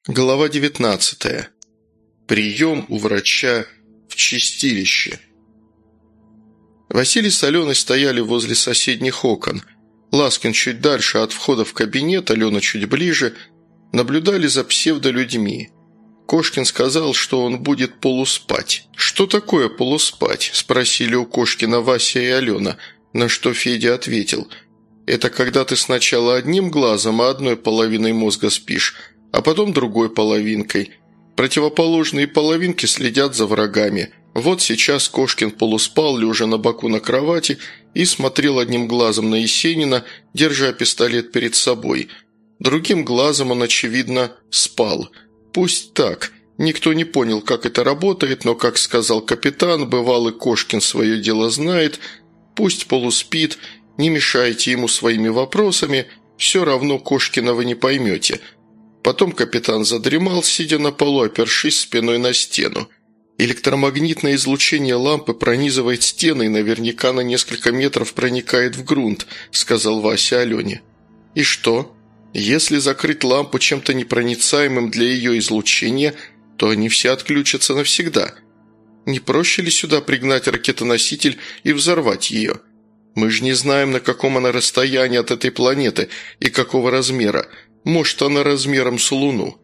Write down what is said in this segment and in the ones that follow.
Глава 19. Прием у врача в чистилище. Василий с Аленой стояли возле соседних окон. Ласкин чуть дальше от входа в кабинет, Алена чуть ближе, наблюдали за псевдолюдьми. Кошкин сказал, что он будет полуспать. «Что такое полуспать?» – спросили у Кошкина Вася и Алена, на что Федя ответил. «Это когда ты сначала одним глазом, а одной половиной мозга спишь, а потом другой половинкой. Противоположные половинки следят за врагами. Вот сейчас Кошкин полуспал, лежа на боку на кровати, и смотрел одним глазом на Есенина, держа пистолет перед собой. Другим глазом он, очевидно, спал. Пусть так. Никто не понял, как это работает, но, как сказал капитан, бывалый Кошкин свое дело знает. Пусть полуспит, не мешайте ему своими вопросами, все равно Кошкина вы не поймете». Потом капитан задремал, сидя на полу, опершись спиной на стену. «Электромагнитное излучение лампы пронизывает стены и наверняка на несколько метров проникает в грунт», – сказал Вася Алене. «И что? Если закрыть лампу чем-то непроницаемым для ее излучения, то они все отключатся навсегда. Не проще ли сюда пригнать ракетоноситель и взорвать ее? Мы же не знаем, на каком она расстоянии от этой планеты и какого размера. Может, она размером с Луну».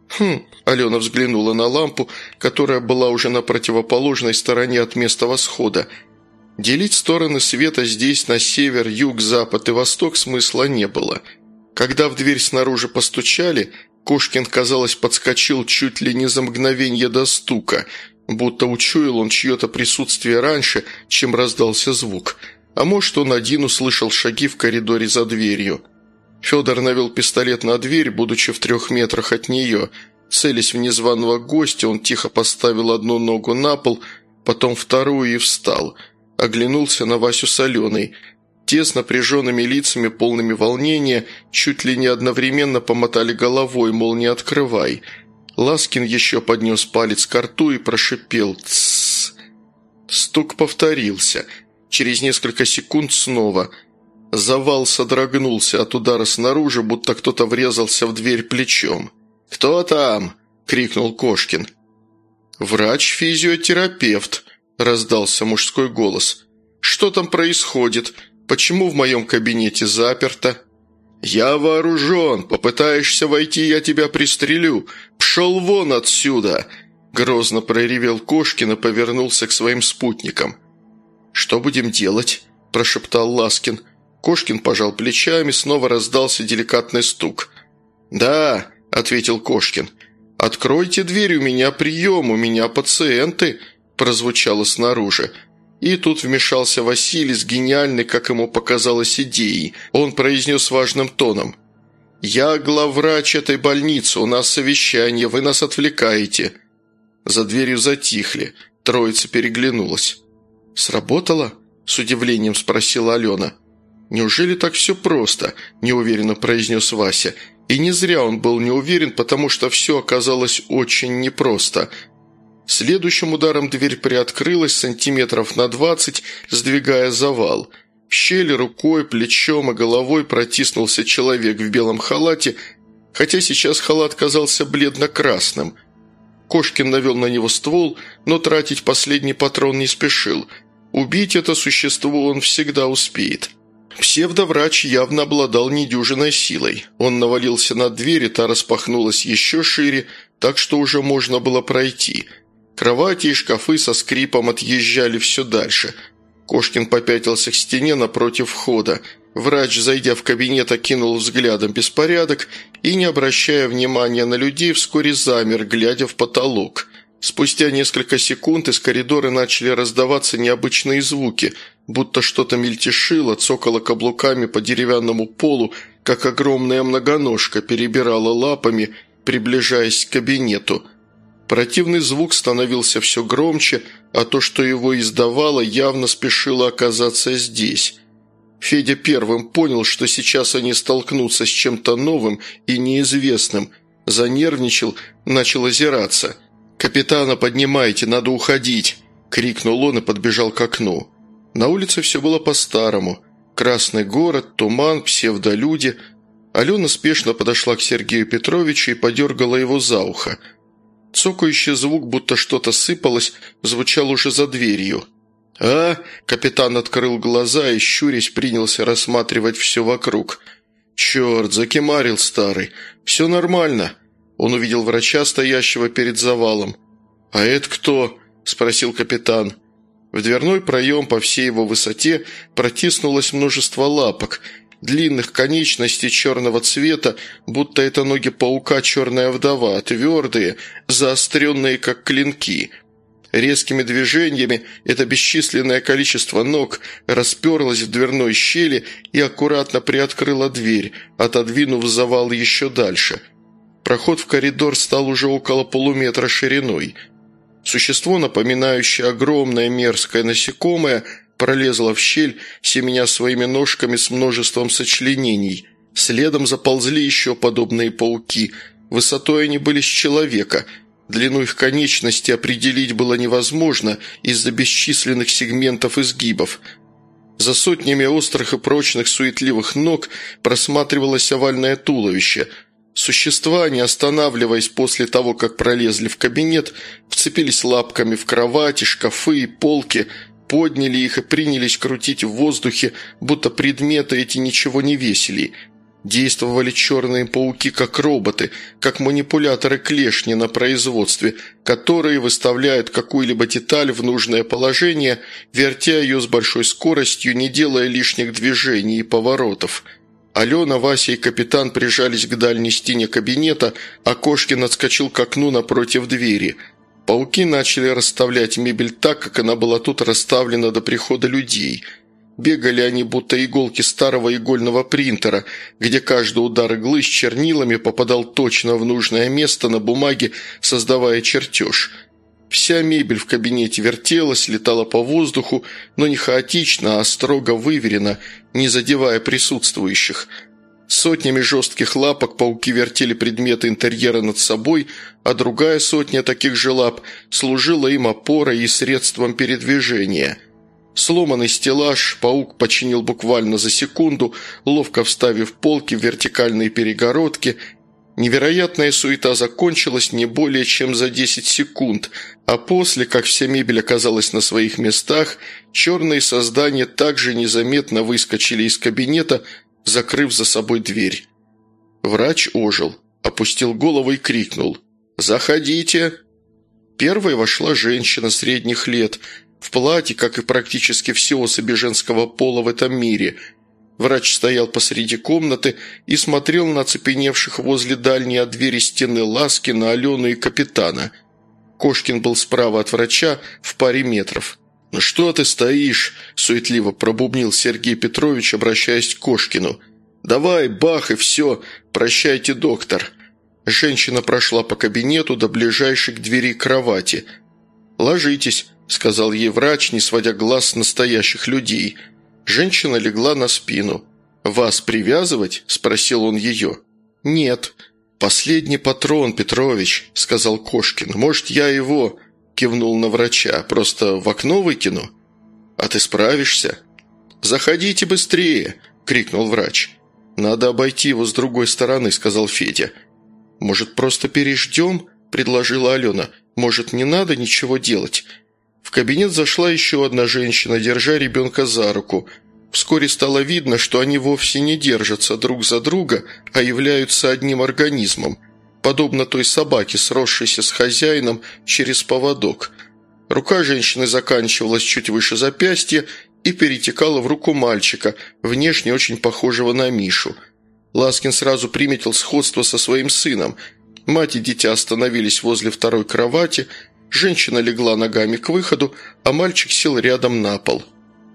Алена взглянула на лампу, которая была уже на противоположной стороне от места восхода. Делить стороны света здесь на север, юг, запад и восток смысла не было. Когда в дверь снаружи постучали, Кошкин, казалось, подскочил чуть ли не за мгновенье до стука, будто учуял он чье-то присутствие раньше, чем раздался звук. А может, он один услышал шаги в коридоре за дверью. Федор навел пистолет на дверь, будучи в 3 метрах от нее. Целясь в незваного гостя, он тихо поставил одну ногу на пол, потом вторую и встал. Оглянулся на Васю с Аленой. Те с напряженными лицами, полными волнения, чуть ли не одновременно помотали головой, мол, не открывай. Ласкин еще поднес палец ко рту и прошипел «Тссс». Стук повторился. Через несколько секунд снова – Завал содрогнулся от удара снаружи, будто кто-то врезался в дверь плечом. «Кто там?» – крикнул Кошкин. «Врач-физиотерапевт», – раздался мужской голос. «Что там происходит? Почему в моем кабинете заперто?» «Я вооружен. Попытаешься войти, я тебя пристрелю. Пшел вон отсюда!» – грозно проревел Кошкин и повернулся к своим спутникам. «Что будем делать?» – прошептал Ласкин. Кошкин пожал плечами, снова раздался деликатный стук. «Да», – ответил Кошкин. «Откройте дверь, у меня прием, у меня пациенты», – прозвучало снаружи. И тут вмешался Василий с гениальной, как ему показалось, идеей. Он произнес важным тоном. «Я главврач этой больницы, у нас совещание, вы нас отвлекаете». За дверью затихли, троица переглянулась. «Сработало?» – с удивлением спросила Алена. «Неужели так все просто?» – неуверенно произнес Вася. И не зря он был неуверен, потому что все оказалось очень непросто. Следующим ударом дверь приоткрылась сантиметров на 20, сдвигая завал. В щель рукой, плечом и головой протиснулся человек в белом халате, хотя сейчас халат казался бледно-красным. Кошкин навел на него ствол, но тратить последний патрон не спешил. Убить это существо он всегда успеет. Псевдоврач явно обладал недюжиной силой. Он навалился на дверь, и та распахнулась еще шире, так что уже можно было пройти. Кровати и шкафы со скрипом отъезжали все дальше. Кошкин попятился к стене напротив входа. Врач, зайдя в кабинет, окинул взглядом беспорядок и, не обращая внимания на людей, вскоре замер, глядя в потолок. Спустя несколько секунд из коридора начали раздаваться необычные звуки, будто что-то мельтешило, цокало каблуками по деревянному полу, как огромная многоножка перебирала лапами, приближаясь к кабинету. Противный звук становился все громче, а то, что его издавало, явно спешило оказаться здесь. Федя первым понял, что сейчас они столкнутся с чем-то новым и неизвестным. Занервничал, начал озираться. «Капитана поднимайте, надо уходить!» – крикнул он и подбежал к окну. На улице все было по-старому. Красный город, туман, псевдолюди. Алена спешно подошла к Сергею Петровичу и подергала его за ухо. Цокающий звук, будто что-то сыпалось, звучал уже за дверью. «А?» – капитан открыл глаза и, щурясь, принялся рассматривать все вокруг. «Черт, закимарил старый. Все нормально». Он увидел врача, стоящего перед завалом. «А это кто?» – спросил капитан. В дверной проем по всей его высоте протиснулось множество лапок, длинных конечностей черного цвета, будто это ноги паука «Черная вдова», твердые, заостренные, как клинки. Резкими движениями это бесчисленное количество ног расперлось в дверной щели и аккуратно приоткрыло дверь, отодвинув завал еще дальше. Проход в коридор стал уже около полуметра шириной. Существо, напоминающее огромное мерзкое насекомое, пролезло в щель, семеня своими ножками с множеством сочленений. Следом заползли еще подобные пауки. Высотой они были с человека. Длину их конечности определить было невозможно из-за бесчисленных сегментов изгибов. За сотнями острых и прочных суетливых ног просматривалось овальное туловище. Существа, не останавливаясь после того, как пролезли в кабинет, вцепились лапками в кровати, шкафы и полки, подняли их и принялись крутить в воздухе, будто предметы эти ничего не весили. Действовали черные пауки как роботы, как манипуляторы клешни на производстве, которые выставляют какую-либо деталь в нужное положение, вертя ее с большой скоростью, не делая лишних движений и поворотов. Алена, Вася и капитан прижались к дальней стене кабинета, а Кошкин отскочил к окну напротив двери. Пауки начали расставлять мебель так, как она была тут расставлена до прихода людей. Бегали они, будто иголки старого игольного принтера, где каждый удар иглы с чернилами попадал точно в нужное место на бумаге, создавая чертеж. Вся мебель в кабинете вертелась, летала по воздуху, но не хаотично, а строго выверенно, не задевая присутствующих. Сотнями жестких лапок пауки вертели предметы интерьера над собой, а другая сотня таких же лап служила им опорой и средством передвижения. Сломанный стеллаж паук починил буквально за секунду, ловко вставив полки в вертикальные перегородки. Невероятная суета закончилась не более чем за 10 секунд, а после, как вся мебель оказалась на своих местах, черные создания также незаметно выскочили из кабинета, закрыв за собой дверь. Врач ожил, опустил голову и крикнул: «Заходите!». Первой вошла женщина средних лет, в платье, как и практически все особи женского пола в этом мире. Врач стоял посреди комнаты и смотрел на оцепеневших возле дальней от двери стены Ласкина, Алену и капитана. Кошкин был справа от врача в паре метров. «Ну что ты стоишь?» – суетливо пробубнил Сергей Петрович, обращаясь к Кошкину. «Давай, бах, и все. Прощайте, доктор». Женщина прошла по кабинету до ближайшей к двери кровати. «Ложитесь», – сказал ей врач, не сводя глаз с настоящих людей. Женщина легла на спину. «Вас привязывать?» – спросил он ее. «Нет». «Последний патрон, Петрович», – сказал Кошкин. «Может, я его...» – кивнул на врача. «Просто в окно выкину?» «А ты справишься?» «Заходите быстрее!» – крикнул врач. «Надо обойти его с другой стороны», – сказал Федя. «Может, просто переждем?» – предложила Алена. «Может, не надо ничего делать?» В кабинет зашла еще одна женщина, держа ребенка за руку. Вскоре стало видно, что они вовсе не держатся друг за друга, а являются одним организмом, подобно той собаке, сросшейся с хозяином через поводок. Рука женщины заканчивалась чуть выше запястья и перетекала в руку мальчика, внешне очень похожего на Мишу. Ласкин сразу приметил сходство со своим сыном. Мать и дитя остановились возле второй кровати. Женщина легла ногами к выходу, а мальчик сел рядом на пол.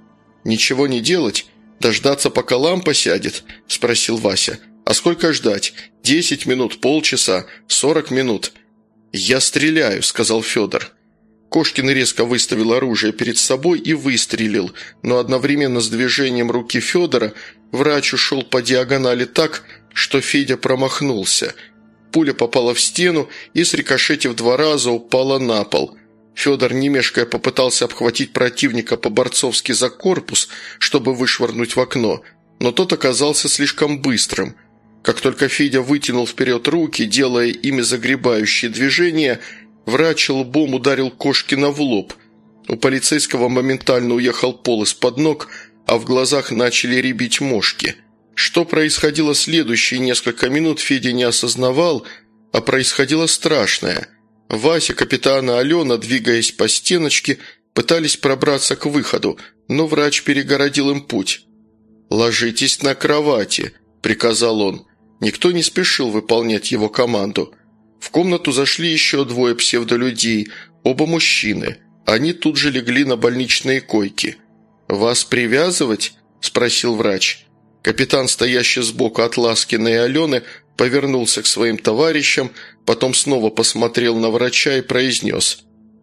«Ничего не делать? Дождаться, пока лампа сядет?» – спросил Вася. «А сколько ждать? 10 минут, полчаса, 40 минут?» «Я стреляю», – сказал Федор. Кошкин резко выставил оружие перед собой и выстрелил, но одновременно с движением руки Федора врач ушел по диагонали так, что Федя промахнулся. Пуля попала в стену и, срикошетив 2 раза, упала на пол. Федор, не мешкая, попытался обхватить противника по-борцовски за корпус, чтобы вышвырнуть в окно, но тот оказался слишком быстрым. Как только Федя вытянул вперед руки, делая ими загребающие движения, врач лбом ударил Кошкина в лоб. У полицейского моментально уехал пол из-под ног, а в глазах начали рябить мошки. Что происходило следующие несколько минут, Федя не осознавал, а происходило страшное. Вася, капитан и Алена, двигаясь по стеночке, пытались пробраться к выходу, но врач перегородил им путь. «Ложитесь на кровати», – приказал он. Никто не спешил выполнять его команду. В комнату зашли еще двое псевдолюдей, оба мужчины. Они тут же легли на больничные койки. «Вас привязывать?» – спросил врач. Капитан, стоящий сбоку от Ласкина и Алены, повернулся к своим товарищам, потом снова посмотрел на врача и произнес: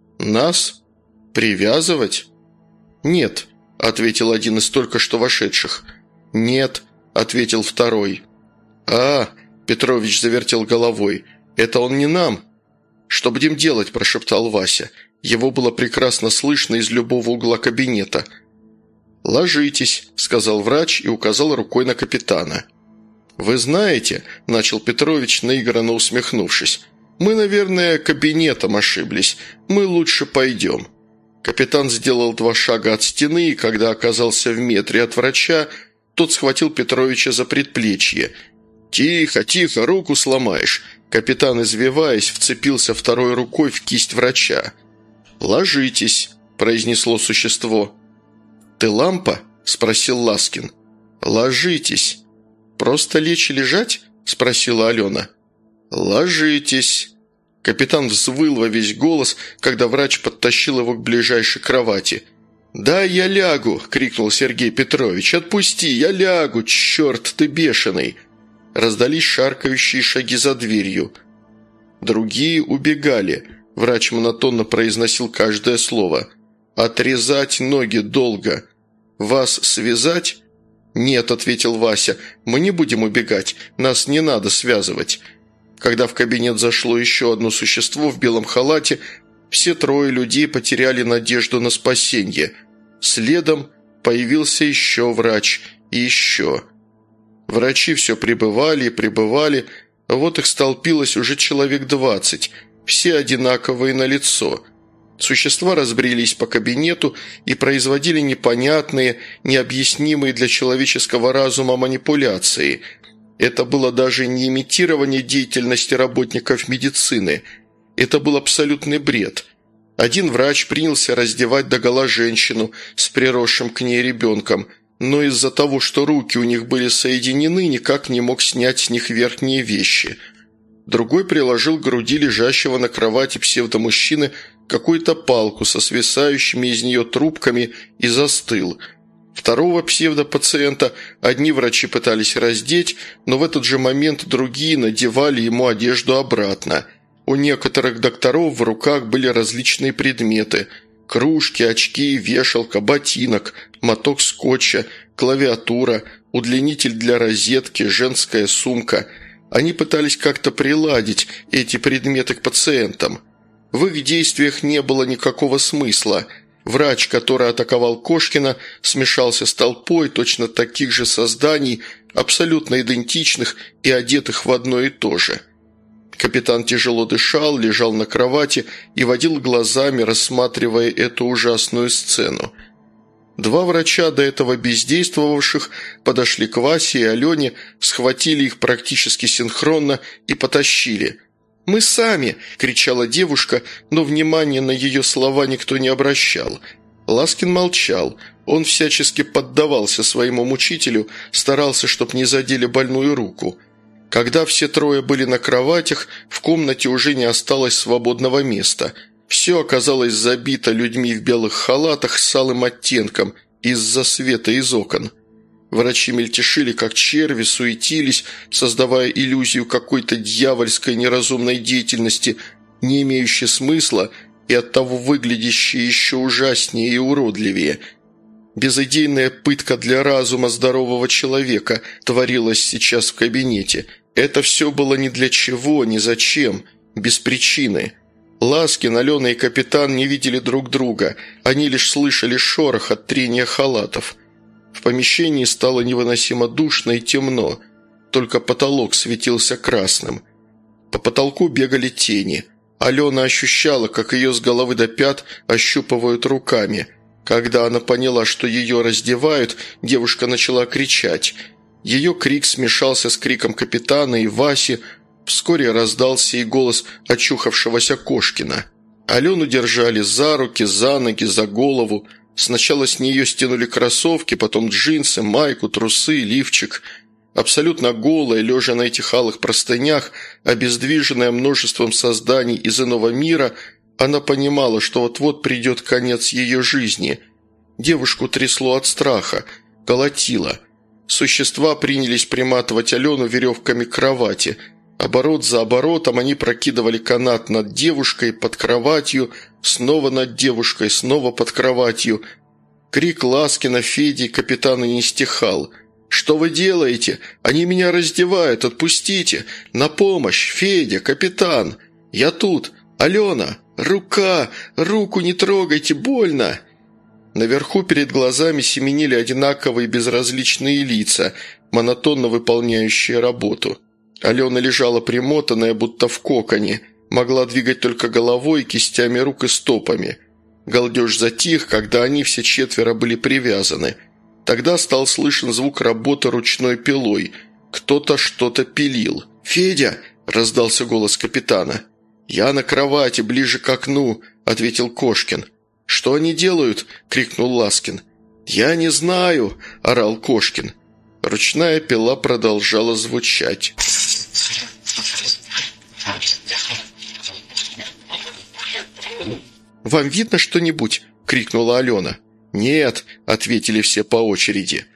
«Нас? Привязывать?» «Нет», – ответил один из только что вошедших. «Нет», – ответил второй. «А, – Петрович завертел головой, – это он не нам». «Что будем делать?» – прошептал Вася. Его было прекрасно слышно из любого угла кабинета. «Ложитесь», – сказал врач и указал рукой на капитана. «Вы знаете», – начал Петрович, наигранно усмехнувшись, – «мы, наверное, кабинетом ошиблись. Мы лучше пойдем». Капитан сделал 2 шага от стены, и когда оказался в метре от врача, тот схватил Петровича за предплечье. «Тихо, тихо, руку сломаешь!» Капитан, извиваясь, вцепился второй рукой в кисть врача. «Ложитесь», – произнесло существо. «Ты лампа?» – спросил Ласкин. «Ложитесь». «Просто лечь и лежать?» – спросила Алена. «Ложитесь». Капитан взвыл во весь голос, когда врач подтащил его к ближайшей кровати. «Да, я лягу!» – крикнул Сергей Петрович. «Отпусти, я лягу! Черт, ты бешеный!» Раздались шаркающие шаги за дверью. Другие убегали. Врач монотонно произносил каждое слово. «Отрезать ноги долго. Вас связать?» «Нет», – ответил Вася, – «мы не будем убегать, нас не надо связывать». Когда в кабинет зашло еще одно существо в белом халате, все 3 людей потеряли надежду на спасение. Следом появился еще врач и еще. Врачи все прибывали и прибывали, а вот их столпилось уже человек 20, все одинаковые на лицо. Существа разбрелись по кабинету и производили непонятные, необъяснимые для человеческого разума манипуляции. Это было даже не имитирование деятельности работников медицины. Это был абсолютный бред. Один врач принялся раздевать догола женщину с приросшим к ней ребенком, но из-за того, что руки у них были соединены, никак не мог снять с них верхние вещи. Другой приложил к груди лежащего на кровати псевдомужчины какую-то палку со свисающими из нее трубками и застыл. Второго псевдопациента одни врачи пытались раздеть, но в этот же момент другие надевали ему одежду обратно. У некоторых докторов в руках были различные предметы – кружки, очки, вешалка, ботинок, моток скотча, клавиатура, удлинитель для розетки, женская сумка. Они пытались как-то приладить эти предметы к пациентам. В их действиях не было никакого смысла. Врач, который атаковал Кошкина, смешался с толпой точно таких же созданий, абсолютно идентичных и одетых в одно и то же. Капитан тяжело дышал, лежал на кровати и водил глазами, рассматривая эту ужасную сцену. 2 врача, до этого бездействовавших, подошли к Васе и Алене, схватили их практически синхронно и потащили. «Мы сами!» – кричала девушка, но внимания на ее слова никто не обращал. Ласкин молчал. Он всячески поддавался своему мучителю, старался, чтоб не задели больную руку. Когда все 3 были на кроватях, в комнате уже не осталось свободного места. Все оказалось забито людьми в белых халатах с алым оттенком из-за света из окон. Врачи мельтешили, как черви, суетились, создавая иллюзию какой-то дьявольской неразумной деятельности, не имеющей смысла и оттого выглядящей еще ужаснее и уродливее. Безыдейная пытка для разума здорового человека творилась сейчас в кабинете. Это все было ни для чего, ни зачем, без причины. Ласкин, Алена и капитан не видели друг друга, они лишь слышали шорох от трения халатов. В помещении стало невыносимо душно и темно. только потолок светился красным. По потолку бегали тени. Алена ощущала, как ее с головы до пят ощупывают руками. Когда она поняла, что ее раздевают, девушка начала кричать. Ее крик смешался с криком капитана и Васи. Вскоре раздался и голос очухавшегося Кошкина. Алену держали за руки, за ноги, за голову. Сначала с нее стянули кроссовки, потом джинсы, майку, трусы, лифчик. Абсолютно голая, лежа на этих алых простынях, обездвиженная множеством созданий из иного мира, она понимала, что вот-вот придет конец ее жизни. Девушку трясло от страха, колотило. Существа принялись приматывать Алену веревками к кровати. Оборот за оборотом они прокидывали канат над девушкой, под кроватью, снова над девушкой, снова под кроватью. Крик Ласкина, Феди и капитана не стихал. «Что вы делаете? Они меня раздевают! Отпустите! На помощь! Федя! Капитан! Я тут! Алена! Рука! Руку не трогайте! Больно!» Наверху перед глазами семенили одинаковые безразличные лица, монотонно выполняющие работу. Алена лежала примотанная, будто в коконе, могла двигать только головой, кистями рук и стопами. Галдеж затих, когда они все четверо были привязаны. Тогда стал слышен звук работы ручной пилой. Кто-то что-то пилил. «Федя!» – раздался голос капитана. «Я на кровати, ближе к окну», – ответил Кошкин. «Что они делают?» – крикнул Ласкин. «Я не знаю», – орал Кошкин. Ручная пила продолжала звучать. «Вам видно что-нибудь?» – крикнула Алена. «Нет», – ответили все по очереди.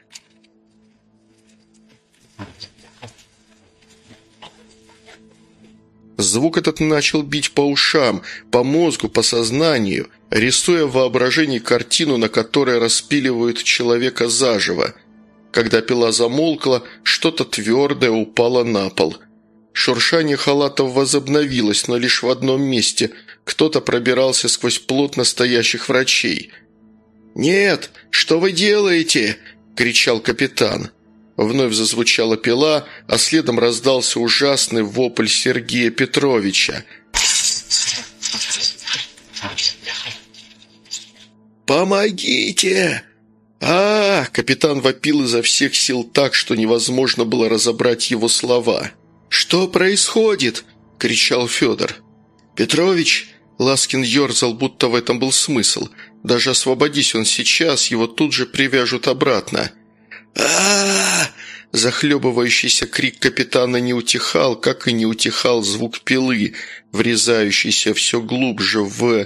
Звук этот начал бить по ушам, по мозгу, по сознанию, рисуя в воображении картину, на которой распиливают человека заживо. Когда пила замолкла, что-то твердое упало на пол. Шуршание халатов возобновилось, но лишь в одном месте. Кто-то пробирался сквозь плотно стоящих врачей. «Нет! Что вы делаете?» – кричал капитан. Вновь зазвучала пила, а следом раздался ужасный вопль Сергея Петровича. «Помогите!» Капитан вопил изо всех сил так, что невозможно было разобрать его слова. «Что происходит?» – кричал Федор. «Петрович!» – Ласкин ерзал, будто в этом был смысл. Даже освободись он сейчас, его тут же привяжут обратно. Захлебывающийся крик капитана не утихал, как и не утихал звук пилы, врезающийся все глубже в...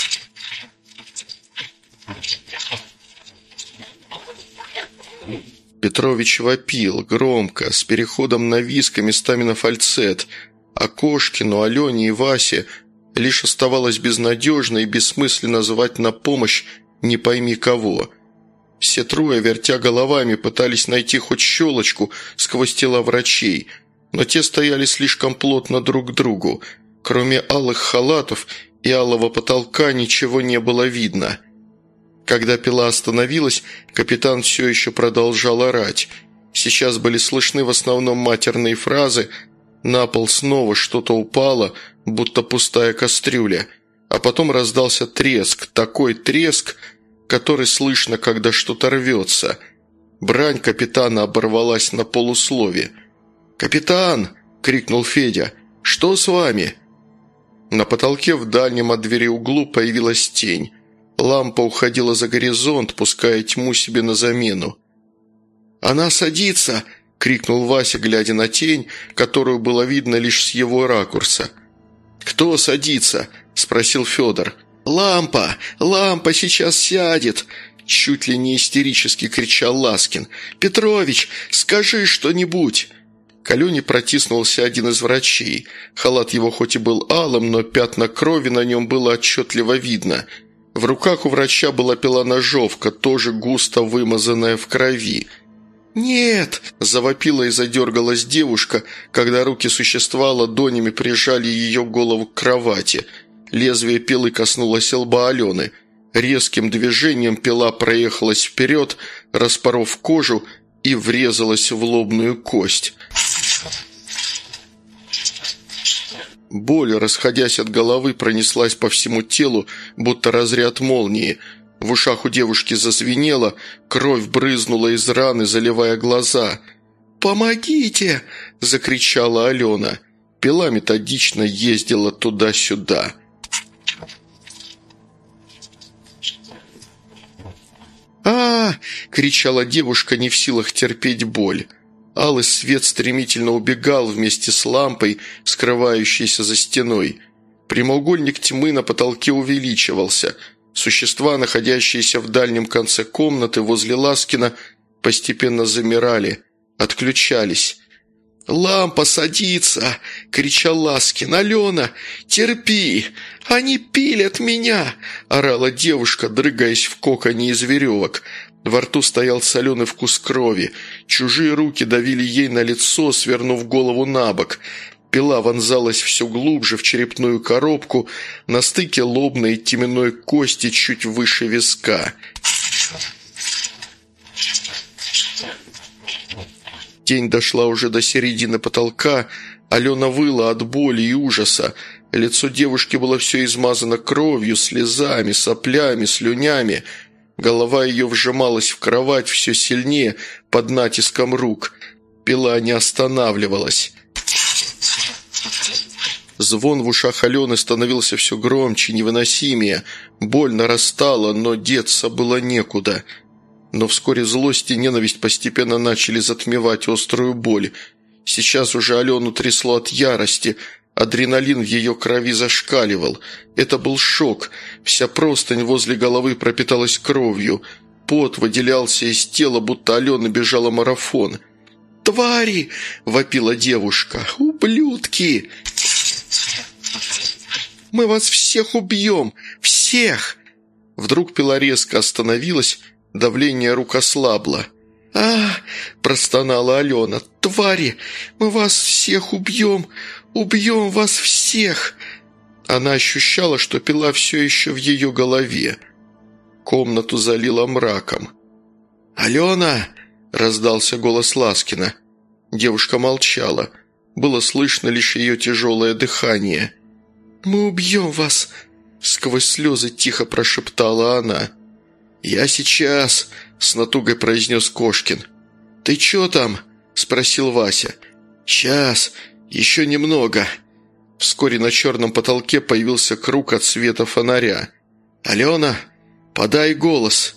Петрович вопил, громко, с переходом на виск и местами на фальцет, а Кошкину, Алене и Васе лишь оставалось безнадежно и бессмысленно звать на помощь не пойми кого. Все трое, вертя головами, пытались найти хоть щелочку сквозь тела врачей, но те стояли слишком плотно друг к другу. Кроме алых халатов и алого потолка ничего не было видно. Когда пила остановилась, капитан все еще продолжал орать. Сейчас были слышны в основном матерные фразы. На пол снова что-то упало, будто пустая кастрюля. А потом раздался треск, такой треск, который слышно, когда что-то рвется. Брань капитана оборвалась на полуслове. «Капитан!» – крикнул Федя. «Что с вами?» На потолке в дальнем от двери углу появилась тень. Лампа уходила за горизонт, пуская тьму себе на замену. «Она садится!» – крикнул Вася, глядя на тень, которую было видно лишь с его ракурса. «Кто садится?» – спросил Федор. «Лампа! Лампа сейчас сядет!» – чуть ли не истерически кричал Ласкин. «Петрович, скажи что-нибудь!» К Алене протиснулся один из врачей. Халат его хоть и был алым, но пятна крови на нем было отчетливо видно. В руках у врача была пила-ножовка, тоже густо вымазанная в крови. «Нет!» – завопила и задергалась девушка, когда руки существа ладонями прижали ее голову к кровати. Лезвие пилы коснулось лба Алены. Резким движением пила проехалась вперед, распоров кожу и врезалась в лобную кость. Боль, расходясь от головы, пронеслась по всему телу, будто разряд молнии. В ушах у девушки зазвенело, кровь брызнула из раны, заливая глаза. «Помогите!» – закричала Алена. Пила методично ездила туда-сюда. Кричала девушка, не в силах терпеть боль. Алый свет стремительно убегал вместе с лампой, скрывающейся за стеной. Прямоугольник тьмы на потолке увеличивался. Существа, находящиеся в дальнем конце комнаты возле Ласкина, постепенно замирали, отключались. «Лампа садится!» – кричал Ласкин. «Алена, терпи! Они пилят меня!» – орала девушка, дрыгаясь в коконе из веревок. Во рту стоял соленый вкус крови. Чужие руки давили ей на лицо, свернув голову на бок. Пила вонзалась все глубже в черепную коробку, на стыке лобной и теменной кости чуть выше виска. Тень дошла уже до середины потолка. Алена выла от боли и ужаса. Лицо девушки было все измазано кровью, слезами, соплями, слюнями. Голова ее вжималась в кровать все сильнее под натиском рук. Пила не останавливалась. Звон в ушах Алены становился все громче, невыносимее. Боль нарастала, но деться было некуда. Но вскоре злость и ненависть постепенно начали затмевать острую боль. Сейчас уже Алену трясло от ярости. Адреналин в ее крови зашкаливал. Это был шок. Вся простынь возле головы пропиталась кровью. Пот выделялся из тела, будто Алена бежала марафон. «Твари!» – вопила девушка. «Ублюдки! Мы вас всех убьем! Всех!» Вдруг Пила резко остановилась, давление рук ослабло. Простонала Алена. «Твари! Мы вас всех убьем! Убьем вас всех!» Она ощущала, что Пила все еще в ее голове. Комнату залило мраком. «Алена!» – раздался голос Ласкина. Девушка молчала. Было слышно лишь ее тяжелое дыхание. «Мы убьем вас!» – сквозь слезы тихо прошептала она. «Я сейчас!» – с натугой произнес Кошкин. «Ты че там?» – спросил Вася. «Сейчас! Еще немного!» Вскоре на черном потолке появился круг от света фонаря. «Алена, подай голос!»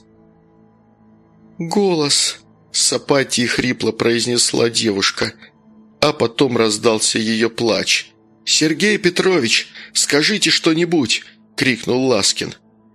«Голос!» – с апатией хрипло произнесла девушка. А потом раздался ее плач. «Сергей Петрович, скажите что-нибудь!» – крикнул Ласкин.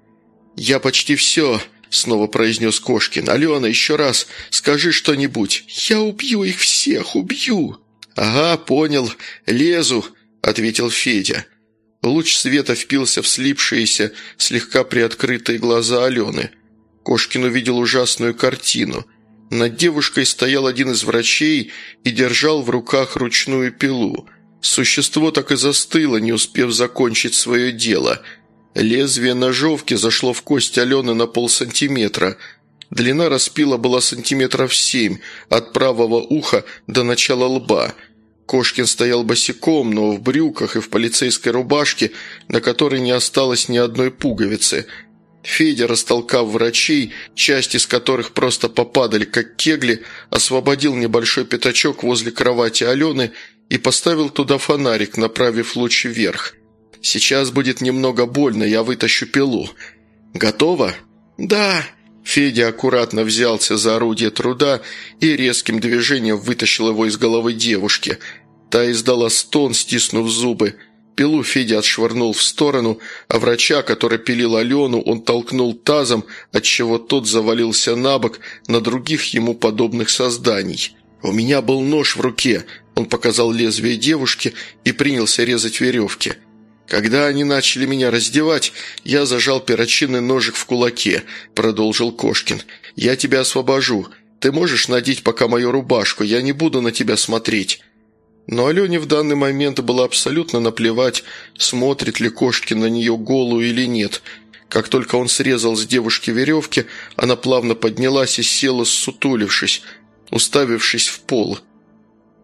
«Я почти все!» – снова произнес Кошкин. «Алена, еще раз скажи что-нибудь!» «Я убью их всех, убью!» «Ага, понял. Лезу!» – ответил Федя. Луч света впился в слипшиеся, слегка приоткрытые глаза Алены. Кошкин увидел ужасную картину. Над девушкой стоял один из врачей и держал в руках ручную пилу. Существо так и застыло, не успев закончить свое дело. Лезвие ножовки зашло в кость Алены на 0,5 сантиметра. Длина распила была 7 сантиметров, от правого уха до начала лба. Кошкин стоял босиком, но в брюках и в полицейской рубашке, на которой не осталось ни одной пуговицы. Федя, растолкав врачей, часть из которых просто попадали, как кегли, освободил небольшой пятачок возле кровати Алены и поставил туда фонарик, направив луч вверх. «Сейчас будет немного больно, я вытащу пилу. Готово?» «Да». Федя аккуратно взялся за орудие труда и резким движением вытащил его из головы девушки. Та издала стон, стиснув зубы. Пилу Федя отшвырнул в сторону, а врача, который пилил Алену, он толкнул тазом, отчего тот завалился на бок на других ему подобных созданий. «У меня был нож в руке», – он показал лезвие девушки и принялся резать веревки. «Когда они начали меня раздевать, я зажал перочинный ножик в кулаке», – продолжил Кошкин. «Я тебя освобожу. Ты можешь надеть пока мою рубашку, я не буду на тебя смотреть». Но Алене в данный момент было абсолютно наплевать, смотрит ли Кошкин на нее голую или нет. Как только он срезал с девушки веревки, она плавно поднялась и села, ссутулившись, уставившись в пол.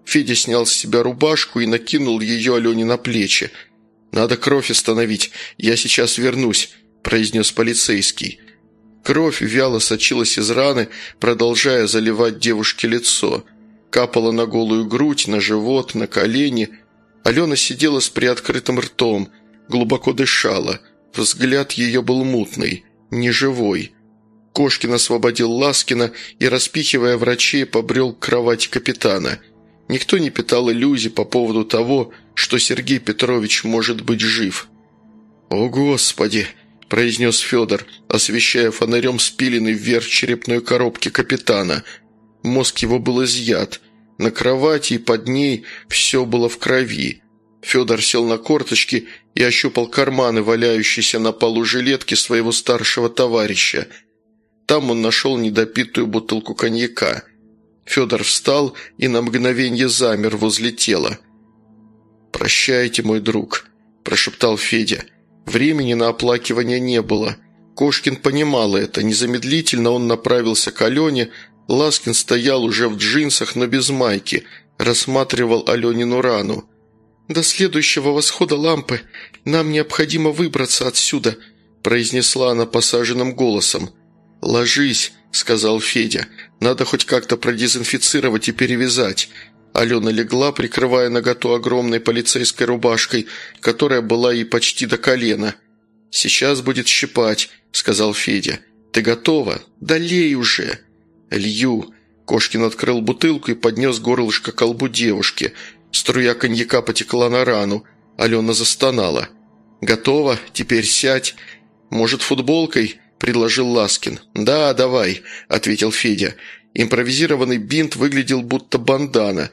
Федя снял с себя рубашку и накинул ее Алене на плечи. «Надо кровь остановить, я сейчас вернусь», – произнес полицейский. Кровь вяло сочилась из раны, продолжая заливать девушке лицо. Капала на голую грудь, на живот, на колени. Алена сидела с приоткрытым ртом, глубоко дышала. Взгляд ее был мутный, неживой. Кошкин освободил Ласкина и, распихивая врачей, побрел к кровати капитана. Никто не питал иллюзий по поводу того, что Сергей Петрович может быть жив. «О, Господи!» – произнес Федор, освещая фонарем спиленный вверх черепной коробки капитана. Мозг его был изъят. На кровати и под ней все было в крови. Федор сел на корточки и ощупал карманы, валяющиеся на полу жилетки своего старшего товарища. Там он нашел недопитую бутылку коньяка. Федор встал и на мгновенье замер возле тела. «Прощайте, мой друг», – прошептал Федя. Времени на оплакивание не было. Кошкин понимал это. Незамедлительно он направился к Алене. Ласкин стоял уже в джинсах, но без майки. Рассматривал Аленину рану. «До следующего восхода лампы нам необходимо выбраться отсюда», – произнесла она посаженным голосом. «Ложись», – сказал Федя. «Надо хоть как-то продезинфицировать и перевязать». Алена легла, прикрывая наготу огромной полицейской рубашкой, которая была ей почти до колена. «Сейчас будет щипать», – сказал Федя. «Ты готова? Да лей уже!» «Лью!» – Кошкин открыл бутылку и поднес горлышко к колбу девушки. Струя коньяка потекла на рану. Алена застонала. «Готова? Теперь сядь. Может, футболкой?» – предложил Ласкин. «Да, давай», – ответил Федя. Импровизированный бинт выглядел будто бандана.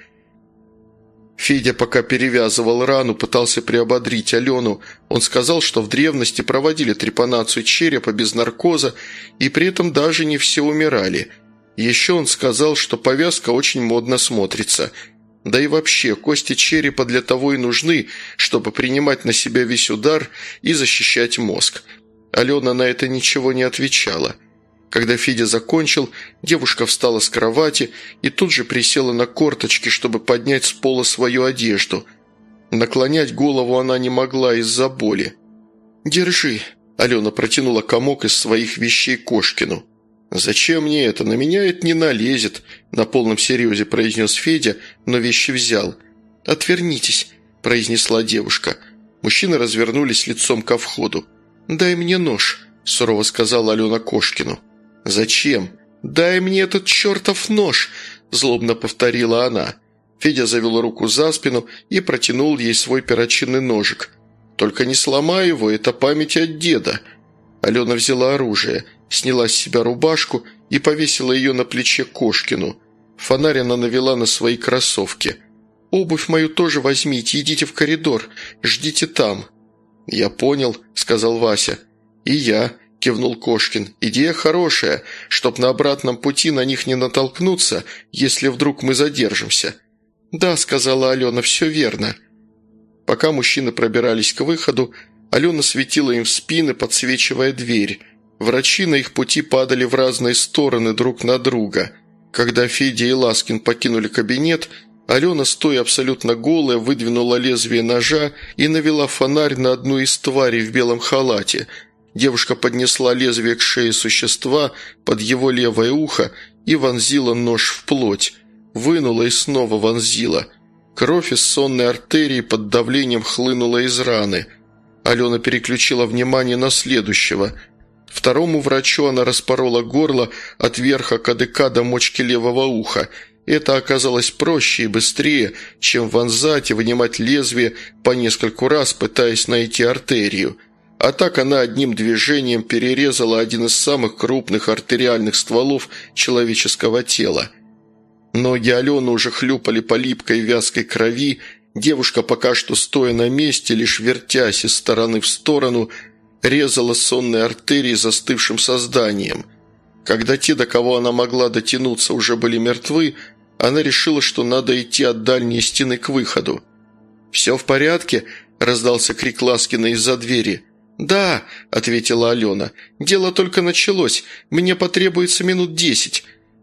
Федя, пока перевязывал рану, пытался приободрить Алену. Он сказал, что в древности проводили трепанацию черепа без наркоза, и при этом даже не все умирали. Еще он сказал, что повязка очень модно смотрится. Да и вообще, кости черепа для того и нужны, чтобы принимать на себя весь удар и защищать мозг. Алена на это ничего не отвечала. Когда Федя закончил, девушка встала с кровати и тут же присела на корточки, чтобы поднять с пола свою одежду. Наклонять голову она не могла из-за боли. «Держи», – Алена протянула комок из своих вещей Кошкину. «Зачем мне это? На меня это не налезет», – на полном серьезе произнес Федя, но вещи взял. «Отвернитесь», – произнесла девушка. Мужчины развернулись лицом ко входу. «Дай мне нож», – сурово сказала Алена Кошкину. «Зачем?» «Дай мне этот чертов нож!» – злобно повторила она. Федя завел руку за спину и протянул ей свой перочинный ножик. «Только не сломай его, это память от деда». Алена взяла оружие, сняла с себя рубашку и повесила ее на плече Кошкину. Фонарь она навела на свои кроссовки. «Обувь мою тоже возьмите, идите в коридор, ждите там». «Я понял», – сказал Вася. «И я», – кивнул Кошкин. «Идея хорошая, чтоб на обратном пути на них не натолкнуться, если вдруг мы задержимся». «Да», – сказала Алена, – «все верно». Пока мужчины пробирались к выходу, Алена светила им в спины, подсвечивая дверь. Врачи на их пути падали в разные стороны друг на друга. Когда Федя и Ласкин покинули кабинет, Алена, стоя абсолютно голая, выдвинула лезвие ножа и навела фонарь на одну из тварей в белом халате. Девушка поднесла лезвие к шее существа под его левое ухо и вонзила нож в плоть. Вынула и снова вонзила. Кровь из сонной артерии под давлением хлынула из раны. Алена переключила внимание на следующего. Второму врачу она распорола горло от верха кадыка до мочки левого уха. Это оказалось проще и быстрее, чем вонзать и вынимать лезвие по нескольку раз, пытаясь найти артерию. А так она одним движением перерезала один из самых крупных артериальных стволов человеческого тела. Ноги Алены уже хлюпали по липкой вязкой крови. Девушка, пока что стоя на месте, лишь вертясь из стороны в сторону, резала сонные артерии застывшим созданием. Когда те, до кого она могла дотянуться, уже были мертвы, она решила, что надо идти от дальней стены к выходу. «Все в порядке?» – раздался крик Ласкина из-за двери. «Да», – ответила Алена, – «дело только началось, мне потребуется минут 10».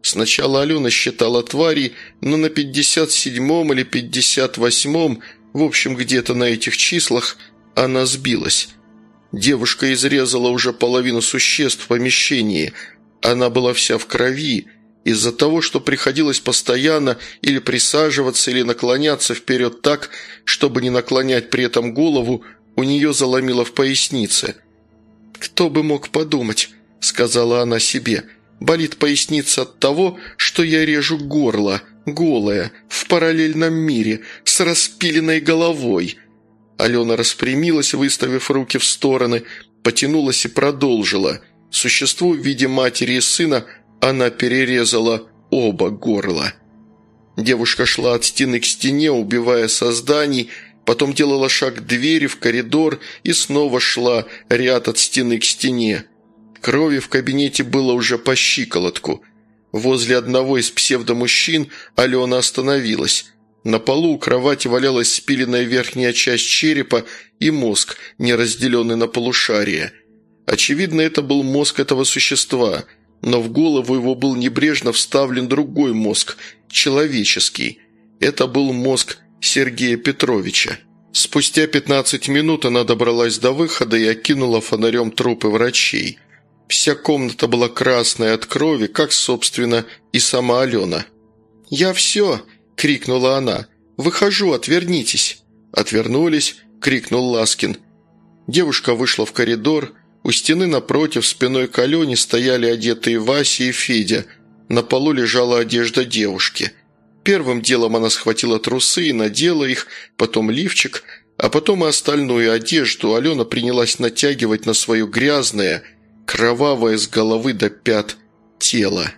Сначала Алена считала тварей, но на 57-м или 58-м, в общем, где-то на этих числах, она сбилась. Девушка изрезала уже половину существ в помещении. Она была вся в крови. Из-за того, что приходилось постоянно или присаживаться, или наклоняться вперед так, чтобы не наклонять при этом голову, у нее заломило в пояснице. «Кто бы мог подумать», — сказала она себе, — «болит поясница от того, что я режу горло, голая, в параллельном мире, с распиленной головой». Алена распрямилась, выставив руки в стороны, потянулась и продолжила. Существу в виде матери и сына она перерезала оба горла. Девушка шла от стены к стене, убивая созданий, потом делала шаг к двери в коридор и снова шла ряд от стены к стене. Крови в кабинете было уже по щиколотку. Возле одного из псевдомужчин Алена остановилась. На полу у кровати валялась спиленная верхняя часть черепа и мозг, не разделенный на полушария. Очевидно, это был мозг этого существа, но в голову его был небрежно вставлен другой мозг, человеческий. Это был мозг Сергея Петровича. Спустя 15 минут она добралась до выхода и окинула фонарем трупы врачей. Вся комната была красная от крови, как, собственно, и сама Алена. «Я все!» – крикнула она. «Выхожу, отвернитесь!» «Отвернулись!» – крикнул Ласкин. Девушка вышла в коридор. У стены напротив, спиной к Алене, стояли одетые Вася и Федя. На полу лежала одежда девушки. Первым делом она схватила трусы и надела их, потом лифчик, а потом и остальную одежду Алена принялась натягивать на свое грязное, кровавое с головы до пят тело.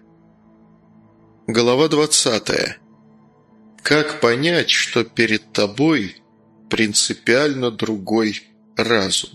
Глава 20. Как понять, что перед тобой принципиально другой разум?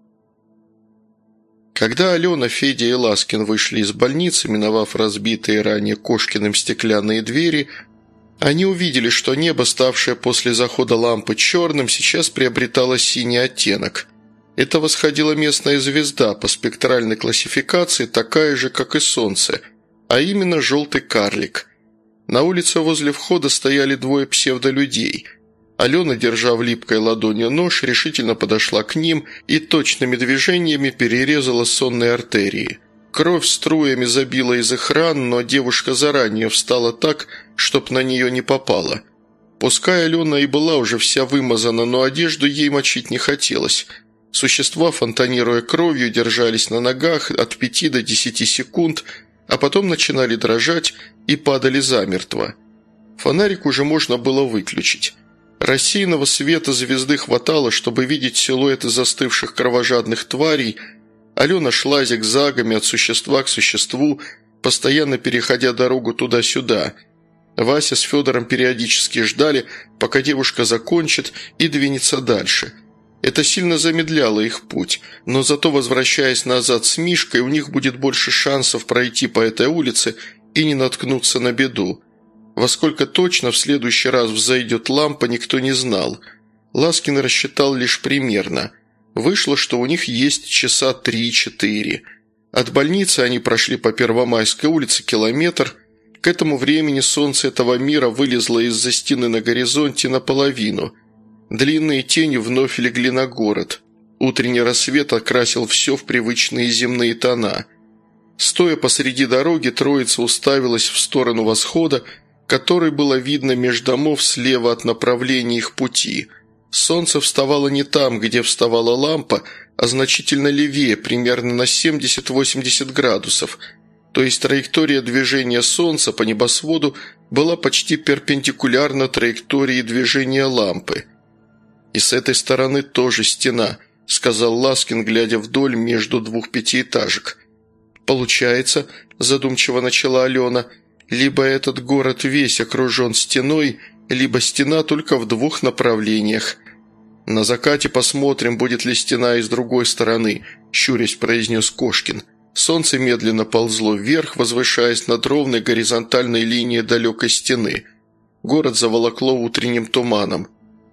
Когда Алена, Федя и Ласкин вышли из больницы, миновав разбитые ранее Кошкиным стеклянные двери, они увидели, что небо, ставшее после захода лампы черным, сейчас приобретало синий оттенок. Это восходила местная звезда, по спектральной классификации такая же, как и Солнце, а именно желтый карлик. На улице возле входа стояли двое псевдолюдей. Алена, держа в липкой ладони нож, решительно подошла к ним и точными движениями перерезала сонные артерии. Кровь струями забила из их ран, но девушка заранее встала так, чтоб на нее не попало. Пускай Алена и была уже вся вымазана, но одежду ей мочить не хотелось. Существа, фонтанируя кровью, держались на ногах от 5 до 10 секунд, а потом начинали дрожать и падали замертво. Фонарик уже можно было выключить. Рассеянного света звезды хватало, чтобы видеть силуэты застывших кровожадных тварей. Алена шла зигзагами от существа к существу, постоянно переходя дорогу туда-сюда. Вася с Федором периодически ждали, пока девушка закончит и двинется дальше. Это сильно замедляло их путь, но зато, возвращаясь назад с Мишкой, у них будет больше шансов пройти по этой улице и не наткнуться на беду. Во сколько точно в следующий раз взойдет лампа, никто не знал. Ласкин рассчитал лишь примерно. Вышло, что у них есть часа 3-4. От больницы они прошли по Первомайской улице километр. К этому времени солнце этого мира вылезло из-за стены на горизонте наполовину. Длинные тени вновь легли на город. Утренний рассвет окрасил все в привычные земные тона. Стоя посреди дороги, троица уставилась в сторону восхода, который было видно меж домов слева от направления их пути. Солнце вставало не там, где вставала лампа, а значительно левее, примерно на 70-80 градусов, то есть траектория движения Солнца по небосводу была почти перпендикулярна траектории движения лампы. «И с этой стороны тоже стена», – сказал Ласкин, глядя вдоль между двух пятиэтажек. «Получается», – задумчиво начала Алена, – «либо этот город весь окружен стеной, либо стена только в двух направлениях». «На закате посмотрим, будет ли стена и с другой стороны», – щурясь произнес Кошкин. Солнце медленно ползло вверх, возвышаясь над ровной горизонтальной линией далекой стены. Город заволокло утренним туманом.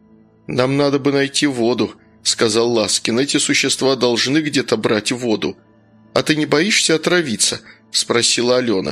«Нам надо бы найти воду», – сказал Ласкин. «Эти существа должны где-то брать воду». «А ты не боишься отравиться?» – спросила Алена.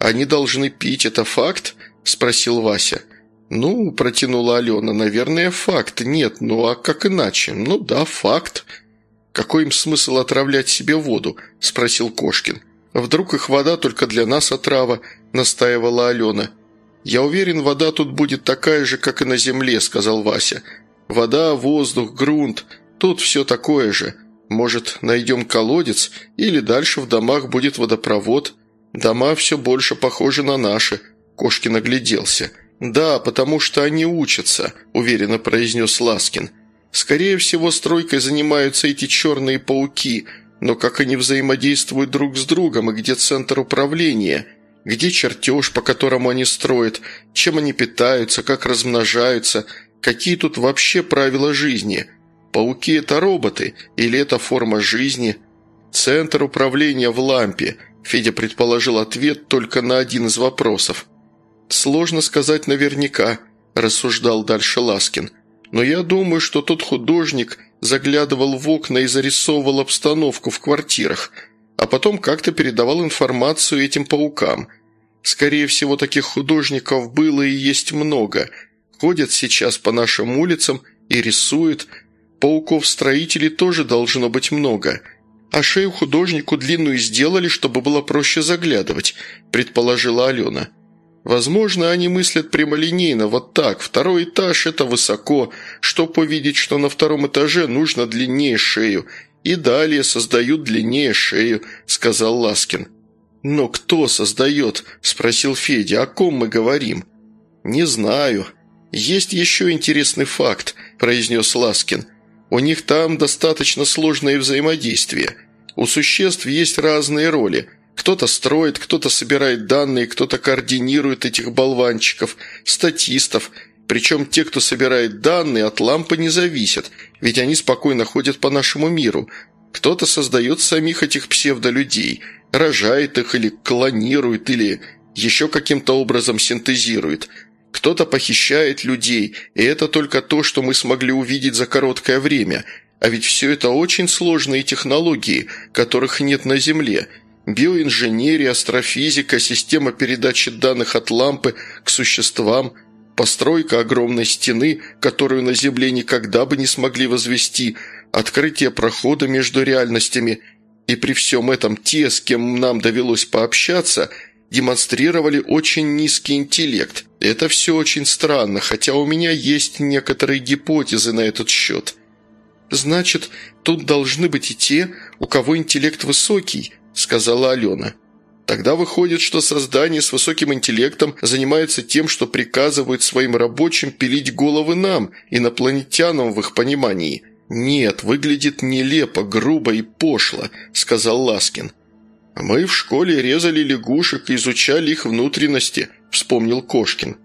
Они должны пить, это факт?» – спросил Вася. «Ну, – протянула Алена, – наверное, факт. Нет, ну а как иначе? Ну да, факт». «Какой им смысл отравлять себе воду?» – спросил Кошкин. «Вдруг их вода только для нас отрава?» – настаивала Алена. «Я уверен, вода тут будет такая же, как и на земле», – сказал Вася. «Вода, воздух, грунт – тут все такое же. Может, найдем колодец, или дальше в домах будет водопровод? Дома все больше похожи на наши». Кошкин огляделся. «Да, потому что они учатся», – уверенно произнес Ласкин. «Скорее всего, стройкой занимаются эти черные пауки, но как они взаимодействуют друг с другом и где центр управления? Где чертеж, по которому они строят? Чем они питаются? Как размножаются? Какие тут вообще правила жизни? Пауки – это роботы или это форма жизни?» «Центр управления в лампе», – Федя предположил ответ только на один из вопросов. «Сложно сказать наверняка», – рассуждал дальше Ласкин. «Но я думаю, что тот художник заглядывал в окна и зарисовывал обстановку в квартирах, а потом как-то передавал информацию этим паукам. Скорее всего, таких художников было и есть много. Ходят сейчас по нашим улицам и рисуют. Пауков-строителей тоже должно быть много. А шею художнику длинную сделали, чтобы было проще заглядывать», – предположила Алена. «Возможно, они мыслят прямолинейно, вот так. Второй этаж – это высоко. Чтоб увидеть, что на втором этаже нужно длиннее шею. И далее создают длиннее шею», – сказал Ласкин. «Но кто создает?» – спросил Федя. «О ком мы говорим?» «Не знаю. Есть еще интересный факт», – произнес Ласкин. «У них там достаточно сложное взаимодействие. У существ есть разные роли. Кто-то строит, кто-то собирает данные, кто-то координирует этих болванчиков, статистов. Причем те, кто собирает данные, от лампы не зависят, ведь они спокойно ходят по нашему миру. Кто-то создает самих этих псевдолюдей, рожает их или клонирует, или еще каким-то образом синтезирует. Кто-то похищает людей, и это только то, что мы смогли увидеть за короткое время. А ведь все это очень сложные технологии, которых нет на Земле. Биоинженерия, астрофизика, система передачи данных от лампы к существам, постройка огромной стены, которую на Земле никогда бы не смогли возвести, открытие прохода между реальностями. И при всем этом те, с кем нам довелось пообщаться, демонстрировали очень низкий интеллект. Это все очень странно, хотя у меня есть некоторые гипотезы на этот счет. «Значит, тут должны быть и те, у кого интеллект высокий», – сказала Алена. «Тогда выходит, что создание с высоким интеллектом занимается тем, что приказывают своим рабочим пилить головы нам, инопланетянам в их понимании». «Нет, выглядит нелепо, грубо и пошло», – сказал Ласкин. «Мы в школе резали лягушек и изучали их внутренности», – вспомнил Кошкин.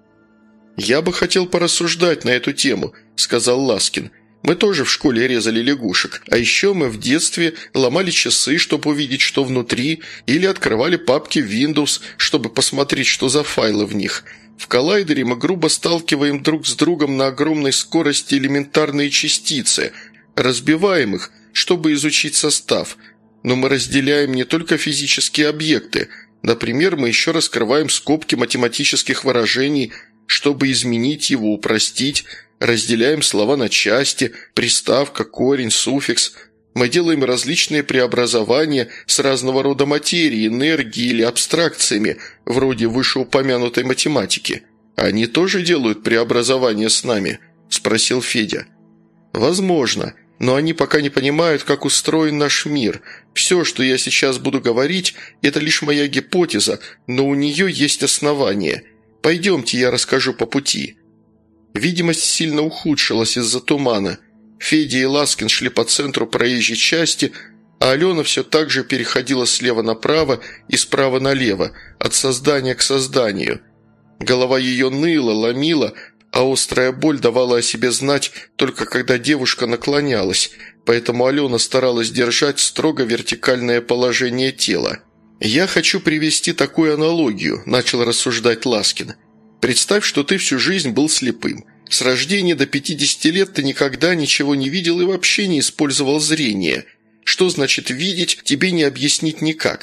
«Я бы хотел порассуждать на эту тему», – сказал Ласкин. «Мы тоже в школе резали лягушек, а еще мы в детстве ломали часы, чтобы увидеть, что внутри, или открывали папки Windows, чтобы посмотреть, что за файлы в них. В коллайдере мы грубо сталкиваем друг с другом на огромной скорости элементарные частицы, разбиваем их, чтобы изучить состав. Но мы разделяем не только физические объекты. Например, мы еще раскрываем скобки математических выражений, чтобы изменить его, упростить. Разделяем слова на части, приставка, корень, суффикс. Мы делаем различные преобразования с разного рода материей, энергией или абстракциями, вроде вышеупомянутой математики. Они тоже делают преобразования с нами?» – спросил Федя. «Возможно, но они пока не понимают, как устроен наш мир. Все, что я сейчас буду говорить, это лишь моя гипотеза, но у нее есть основания. Пойдемте, я расскажу по пути». Видимость сильно ухудшилась из-за тумана. Федя и Ласкин шли по центру проезжей части, а Алена все так же переходила слева направо и справа налево, от создания к созданию. Голова ее ныла, ломила, а острая боль давала о себе знать только когда девушка наклонялась, поэтому Алена старалась держать строго вертикальное положение тела. «Я хочу привести такую аналогию», – начал рассуждать Ласкин. «Представь, что ты всю жизнь был слепым. С рождения до 50 лет ты никогда ничего не видел и вообще не использовал зрение. Что значит видеть, тебе не объяснить никак.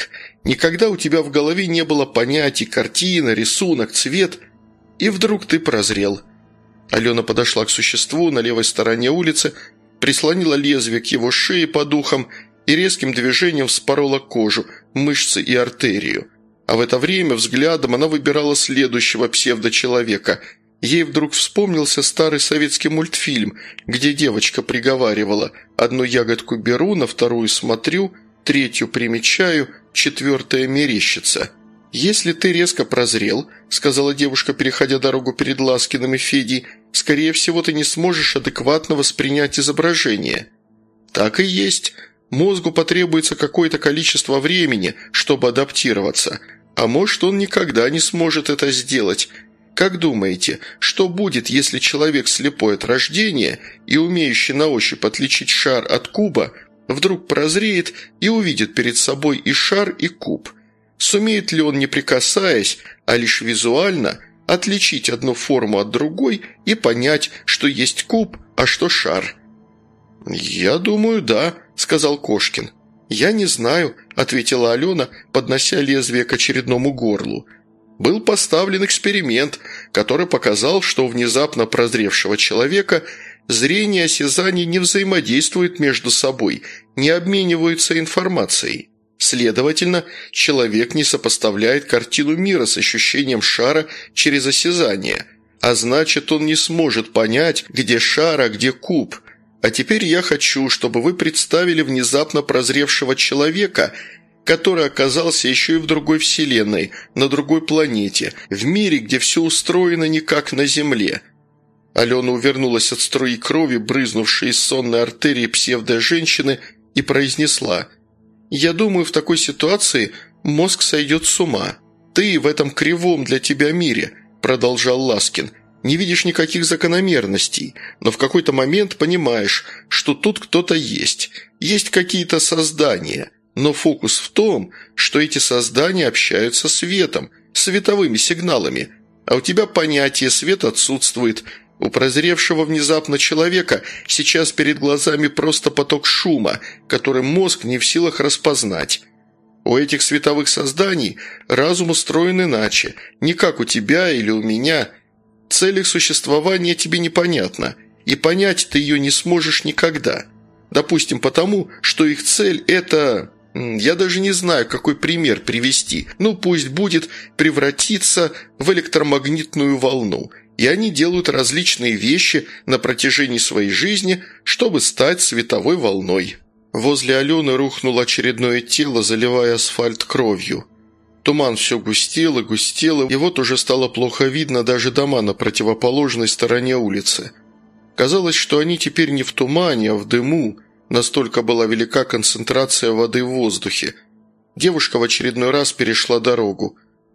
Никогда у тебя в голове не было понятий картина, рисунок, цвет, и вдруг ты прозрел». Алена подошла к существу на левой стороне улицы, прислонила лезвие к его шее под ухом и резким движением вспорола кожу, мышцы и артерию. А в это время взглядом она выбирала следующего псевдочеловека. Ей вдруг вспомнился старый советский мультфильм, где девочка приговаривала: «Одну ягодку беру, на вторую смотрю, третью примечаю, четвертая мерещится». «Если ты резко прозрел», – сказала девушка, переходя дорогу перед Ласкиным и Федей, – «скорее всего, ты не сможешь адекватно воспринять изображение». «Так и есть. Мозгу потребуется какое-то количество времени, чтобы адаптироваться. А может, он никогда не сможет это сделать. Как думаете, что будет, если человек слепой от рождения и умеющий на ощупь отличить шар от куба вдруг прозреет и увидит перед собой и шар, и куб? Сумеет ли он, не прикасаясь, а лишь визуально, отличить одну форму от другой и понять, что есть куб, а что шар?» «Я думаю, да», – сказал Кошкин. «Я не знаю», – ответила Алена, поднося лезвие к очередному горлу. «Был поставлен эксперимент, который показал, что у внезапно прозревшего человека зрение и осязание не взаимодействуют между собой, не обмениваются информацией. Следовательно, человек не сопоставляет картину мира с ощущением шара через осязание, а значит, он не сможет понять, где шар, а где куб. А теперь я хочу, чтобы вы представили внезапно прозревшего человека, который оказался еще и в другой вселенной, на другой планете, в мире, где все устроено не как на Земле». Алена увернулась от струи крови, брызнувшей из сонной артерии псевдо-женщины, и произнесла: «Я думаю, в такой ситуации мозг сойдет с ума. Ты в этом кривом для тебя мире», – продолжал Ласкин, – «не видишь никаких закономерностей, но в какой-то момент понимаешь, что тут кто-то есть какие-то создания, но фокус в том, что эти создания общаются светом, световыми сигналами, а у тебя понятие «свет» отсутствует». У прозревшего внезапно человека сейчас перед глазами просто поток шума, который мозг не в силах распознать. У этих световых созданий разум устроен иначе, не как у тебя или у меня. Цель их существования тебе непонятна, и понять ты ее не сможешь никогда. Допустим, потому, что их цель – это… Я даже не знаю, какой пример привести. Ну, пусть будет превратиться в электромагнитную волну. И они делают различные вещи на протяжении своей жизни, чтобы стать световой волной». Возле Алены рухнуло очередное тело, заливая асфальт кровью. Туман все густел и густел, и вот уже стало плохо видно даже дома на противоположной стороне улицы. Казалось, что они теперь не в тумане, а в дыму. Настолько была велика концентрация воды в воздухе. Девушка в очередной раз перешла дорогу.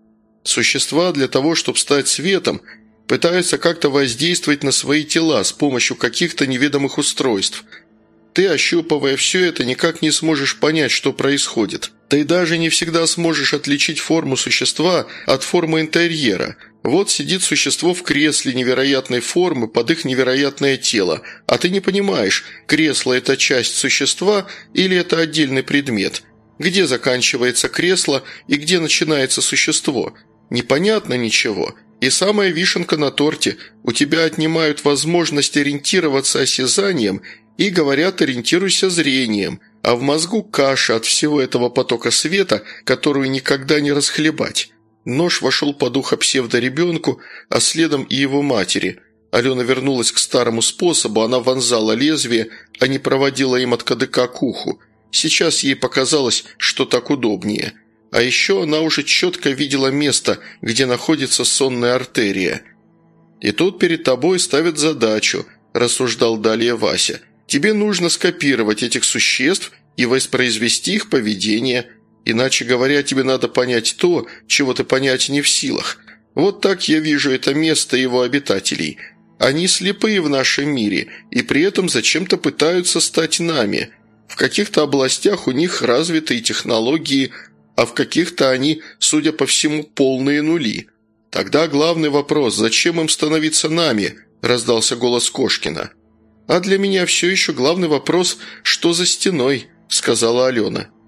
Существа для того, чтобы стать светом, пытаются как-то воздействовать на свои тела с помощью каких-то неведомых устройств. Ты, ощупывая все это, никак не сможешь понять, что происходит. Ты даже не всегда сможешь отличить форму существа от формы интерьера. Вот сидит существо в кресле невероятной формы под их невероятное тело, а ты не понимаешь, кресло – это часть существа или это отдельный предмет. Где заканчивается кресло и где начинается существо? Непонятно ничего. И самая вишенка на торте – у тебя отнимают возможность ориентироваться осязанием и говорят «ориентируйся зрением», а в мозгу каша от всего этого потока света, которую никогда не расхлебать. Нож вошел под ухо псевдоребенку, а следом и его матери. Алена вернулась к старому способу, она вонзала лезвие, а не проводила им от кадыка к уху. Сейчас ей показалось, что так удобнее. А еще она уже четко видела место, где находится сонная артерия. «И тут перед тобой ставят задачу», – рассуждал далее Вася. «Тебе нужно скопировать этих существ и воспроизвести их поведение. Иначе говоря, тебе надо понять то, чего ты понять не в силах. Вот так я вижу это место и его обитателей. Они слепые в нашем мире и при этом зачем-то пытаются стать нами. В каких-то областях у них развитые технологии, а в каких-то они, судя по всему, полные нули. Тогда главный вопрос – зачем им становиться нами?» – раздался голос Кошкина. «А для меня все еще главный вопрос – что за стеной?» – сказала Алена.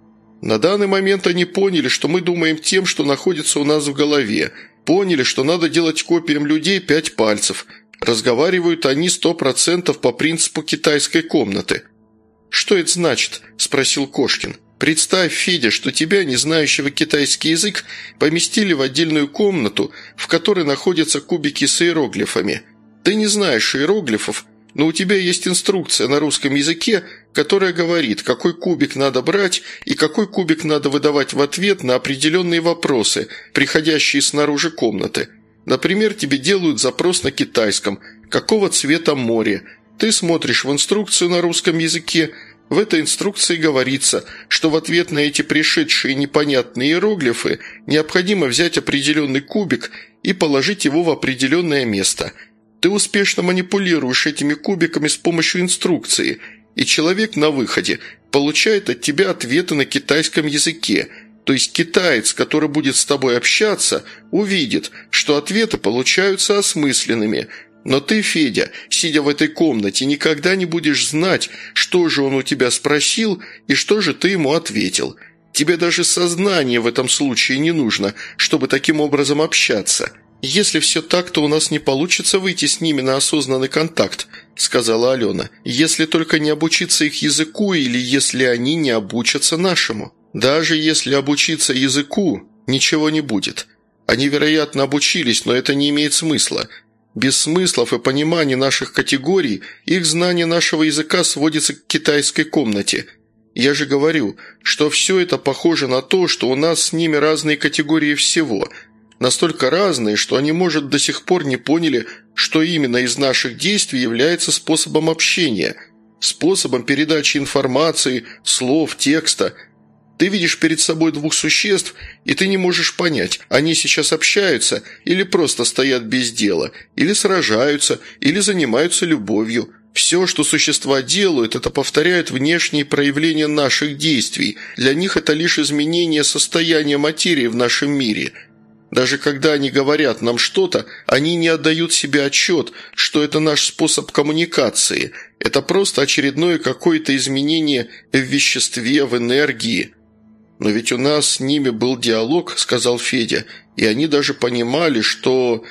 На данный момент они поняли, что мы думаем тем, что находится у нас в голове. Поняли, что надо делать копиям людей 5 пальцев. Разговаривают они 100% по принципу китайской комнаты». «Что это значит?» – спросил Кошкин. «Представь, Федя, что тебя, не знающего китайский язык, поместили в отдельную комнату, в которой находятся кубики с иероглифами. Ты не знаешь иероглифов, но у тебя есть инструкция на русском языке, которая говорит, какой кубик надо брать и какой кубик надо выдавать в ответ на определенные вопросы, приходящие снаружи комнаты. Например, тебе делают запрос на китайском «Какого цвета море?». Ты смотришь в инструкцию на русском языке. В этой инструкции говорится, что в ответ на эти пришедшие непонятные иероглифы необходимо взять определенный кубик и положить его в определенное место. Ты успешно манипулируешь этими кубиками с помощью инструкции, и человек на выходе получает от тебя ответы на китайском языке. То есть китаец, который будет с тобой общаться, увидит, что ответы получаются осмысленными. Но ты, Федя, сидя в этой комнате, никогда не будешь знать, что же он у тебя спросил и что же ты ему ответил. Тебе даже сознание в этом случае не нужно, чтобы таким образом общаться. Если все так, то у нас не получится выйти с ними на осознанный контакт», – сказала Алена. «Если только не обучиться их языку или если они не обучатся нашему. Даже если обучиться языку, ничего не будет. Они, вероятно, обучились, но это не имеет смысла. Без смыслов и понимания наших категорий их знание нашего языка сводится к китайской комнате. Я же говорю, что все это похоже на то, что у нас с ними разные категории всего. Настолько разные, что они, может, до сих пор не поняли, что именно из наших действий является способом общения, способом передачи информации, слов, текста. Ты видишь перед собой 2 существ, и ты не можешь понять, они сейчас общаются или просто стоят без дела, или сражаются, или занимаются любовью. Все, что существа делают, это повторяют внешние проявления наших действий. Для них это лишь изменение состояния материи в нашем мире. Даже когда они говорят нам что-то, они не отдают себе отчет, что это наш способ коммуникации. Это просто очередное какое-то изменение в веществе, в энергии. «Но ведь у нас с ними был диалог», – сказал Федя, – «и они даже понимали, что...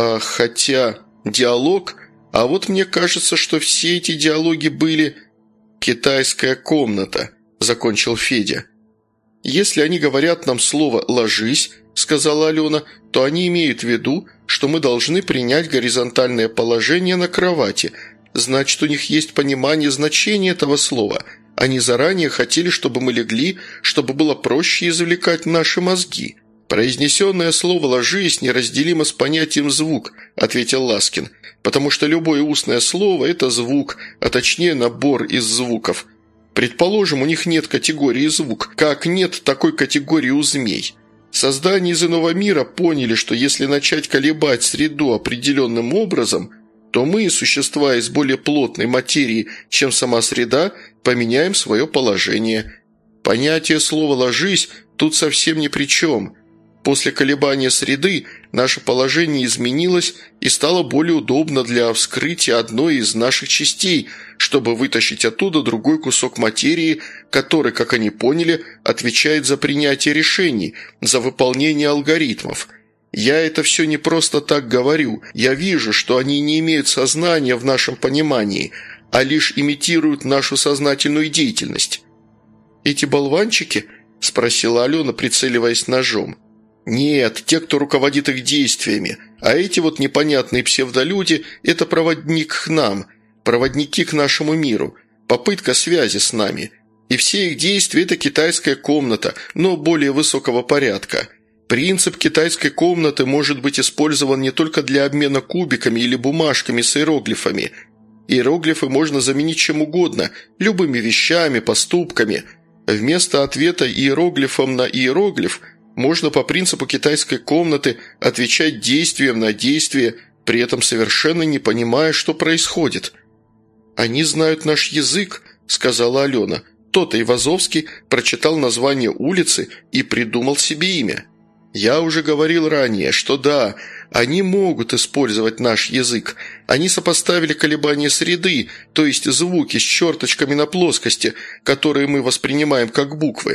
хотя диалог... А вот мне кажется, что все эти диалоги были...» «Китайская комната», – закончил Федя. «Если они говорят нам слово «ложись», – сказала Алена, – то они имеют в виду, что мы должны принять горизонтальное положение на кровати. Значит, у них есть понимание значения этого слова. Они заранее хотели, чтобы мы легли, чтобы было проще извлекать наши мозги». «Произнесенное слово «ложись» неразделимо с понятием «звук», – ответил Ласкин, «потому что любое устное слово – это звук, а точнее набор из звуков. Предположим, у них нет категории «звук», как нет такой категории у змей. Создания из иного мира поняли, что если начать колебать среду определенным образом, то мы, существа из более плотной материи, чем сама среда, поменяем свое положение. Понятие слова «ложись» тут совсем ни при чем. После колебания среды наше положение изменилось и стало более удобно для вскрытия одной из наших частей, чтобы вытащить оттуда другой кусок материи, который, как они поняли, отвечает за принятие решений, за выполнение алгоритмов. Я это все не просто так говорю. Я вижу, что они не имеют сознания в нашем понимании, а лишь имитируют нашу сознательную деятельность». «Эти болванчики?» – спросила Алена, прицеливаясь ножом. «Нет, те, кто руководит их действиями. А эти вот непонятные псевдолюди – это проводник к нам, проводники к нашему миру, попытка связи с нами. И все их действия – это китайская комната, но более высокого порядка. Принцип китайской комнаты может быть использован не только для обмена кубиками или бумажками с иероглифами. Иероглифы можно заменить чем угодно, любыми вещами, поступками. Вместо ответа иероглифом на иероглиф – можно по принципу китайской комнаты отвечать действием на действие, при этом совершенно не понимая, что происходит. «Они знают наш язык», – сказала Алена. «Тот Айвазовский прочитал название улицы и придумал себе имя. Я уже говорил ранее, что да, они могут использовать наш язык. Они сопоставили колебания среды, то есть звуки с черточками на плоскости, которые мы воспринимаем как буквы.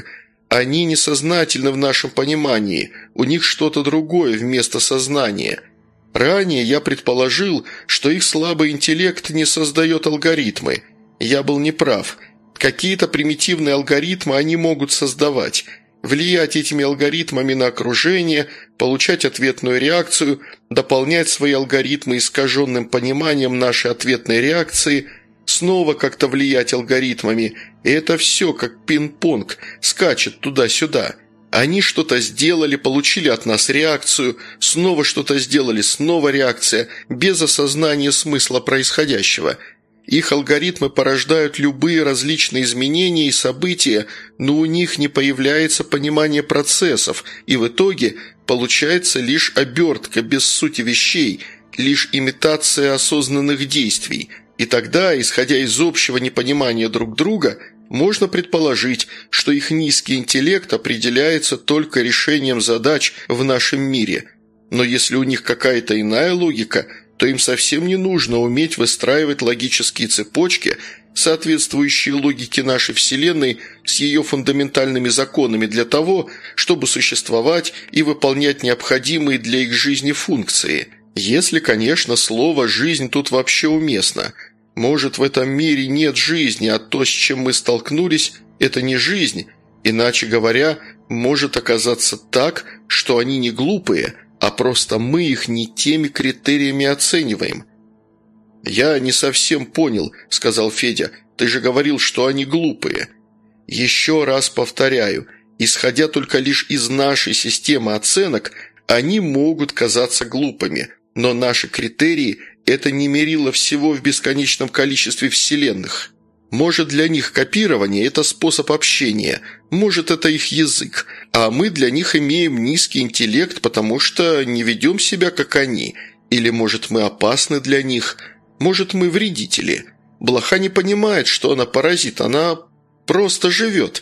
Они несознательны в нашем понимании, у них что-то другое вместо сознания. Ранее я предположил, что их слабый интеллект не создает алгоритмы. Я был неправ. Какие-то примитивные алгоритмы они могут создавать, влиять этими алгоритмами на окружение, получать ответную реакцию, дополнять свои алгоритмы искаженным пониманием нашей ответной реакции, снова как-то влиять алгоритмами, и это все как пинг-понг, скачет туда-сюда. Они что-то сделали, получили от нас реакцию, снова что-то сделали, снова реакция, без осознания смысла происходящего. Их алгоритмы порождают любые различные изменения и события, но у них не появляется понимание процессов, и в итоге получается лишь обертка без сути вещей, лишь имитация осознанных действий. И тогда, исходя из общего непонимания друг друга, можно предположить, что их низкий интеллект определяется только решением задач в нашем мире. Но если у них какая-то иная логика, то им совсем не нужно уметь выстраивать логические цепочки, соответствующие логике нашей Вселенной с ее фундаментальными законами для того, чтобы существовать и выполнять необходимые для их жизни функции. Если, конечно, слово «жизнь» тут вообще уместно. Может, в этом мире нет жизни, а то, с чем мы столкнулись, это не жизнь. Иначе говоря, может оказаться так, что они не глупые, а просто мы их не теми критериями оцениваем. «Я не совсем понял», – сказал Федя. «Ты же говорил, что они глупые». «Еще раз повторяю, исходя только лишь из нашей системы оценок, они могут казаться глупыми, но наши критерии – это не мерило всего в бесконечном количестве вселенных. Может, для них копирование – это способ общения, может, это их язык, а мы для них имеем низкий интеллект, потому что не ведем себя, как они, или, может, мы опасны для них, может, мы вредители. Блоха не понимает, что она паразит, она просто живет».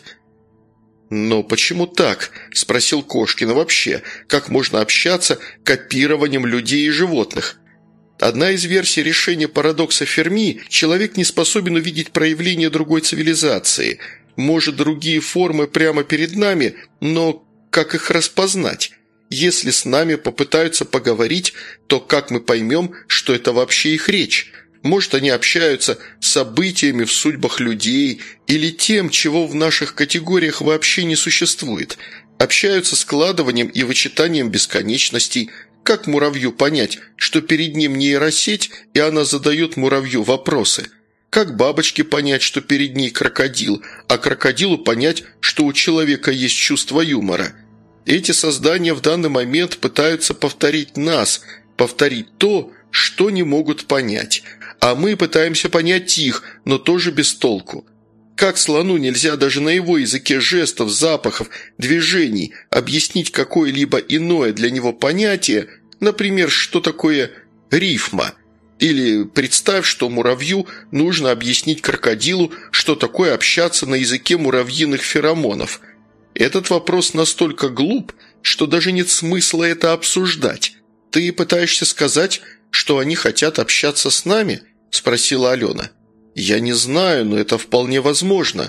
«Но почему так?» – спросил Кошкин. «Вообще, как можно общаться копированием людей и животных?» Одна из версий решения парадокса Ферми – человек не способен увидеть проявление другой цивилизации. Может, другие формы прямо перед нами, но как их распознать? Если с нами попытаются поговорить, то как мы поймем, что это вообще их речь? Может, они общаются с событиями в судьбах людей или тем, чего в наших категориях вообще не существует? Общаются складыванием и вычитанием бесконечностей. Как муравью понять, что перед ним нейросеть, и она задает муравью вопросы? Как бабочке понять, что перед ней крокодил, а крокодилу понять, что у человека есть чувство юмора? Эти создания в данный момент пытаются повторить нас, повторить то, что не могут понять. А мы пытаемся понять их, но тоже без толку. Как слону нельзя даже на его языке жестов, запахов, движений объяснить какое-либо иное для него понятие, например, что такое рифма. Или представь, что муравью нужно объяснить крокодилу, что такое общаться на языке муравьиных феромонов. Этот вопрос настолько глуп, что даже нет смысла это обсуждать. «Ты пытаешься сказать, что они хотят общаться с нами?» – спросила Алена. «Я не знаю, но это вполне возможно.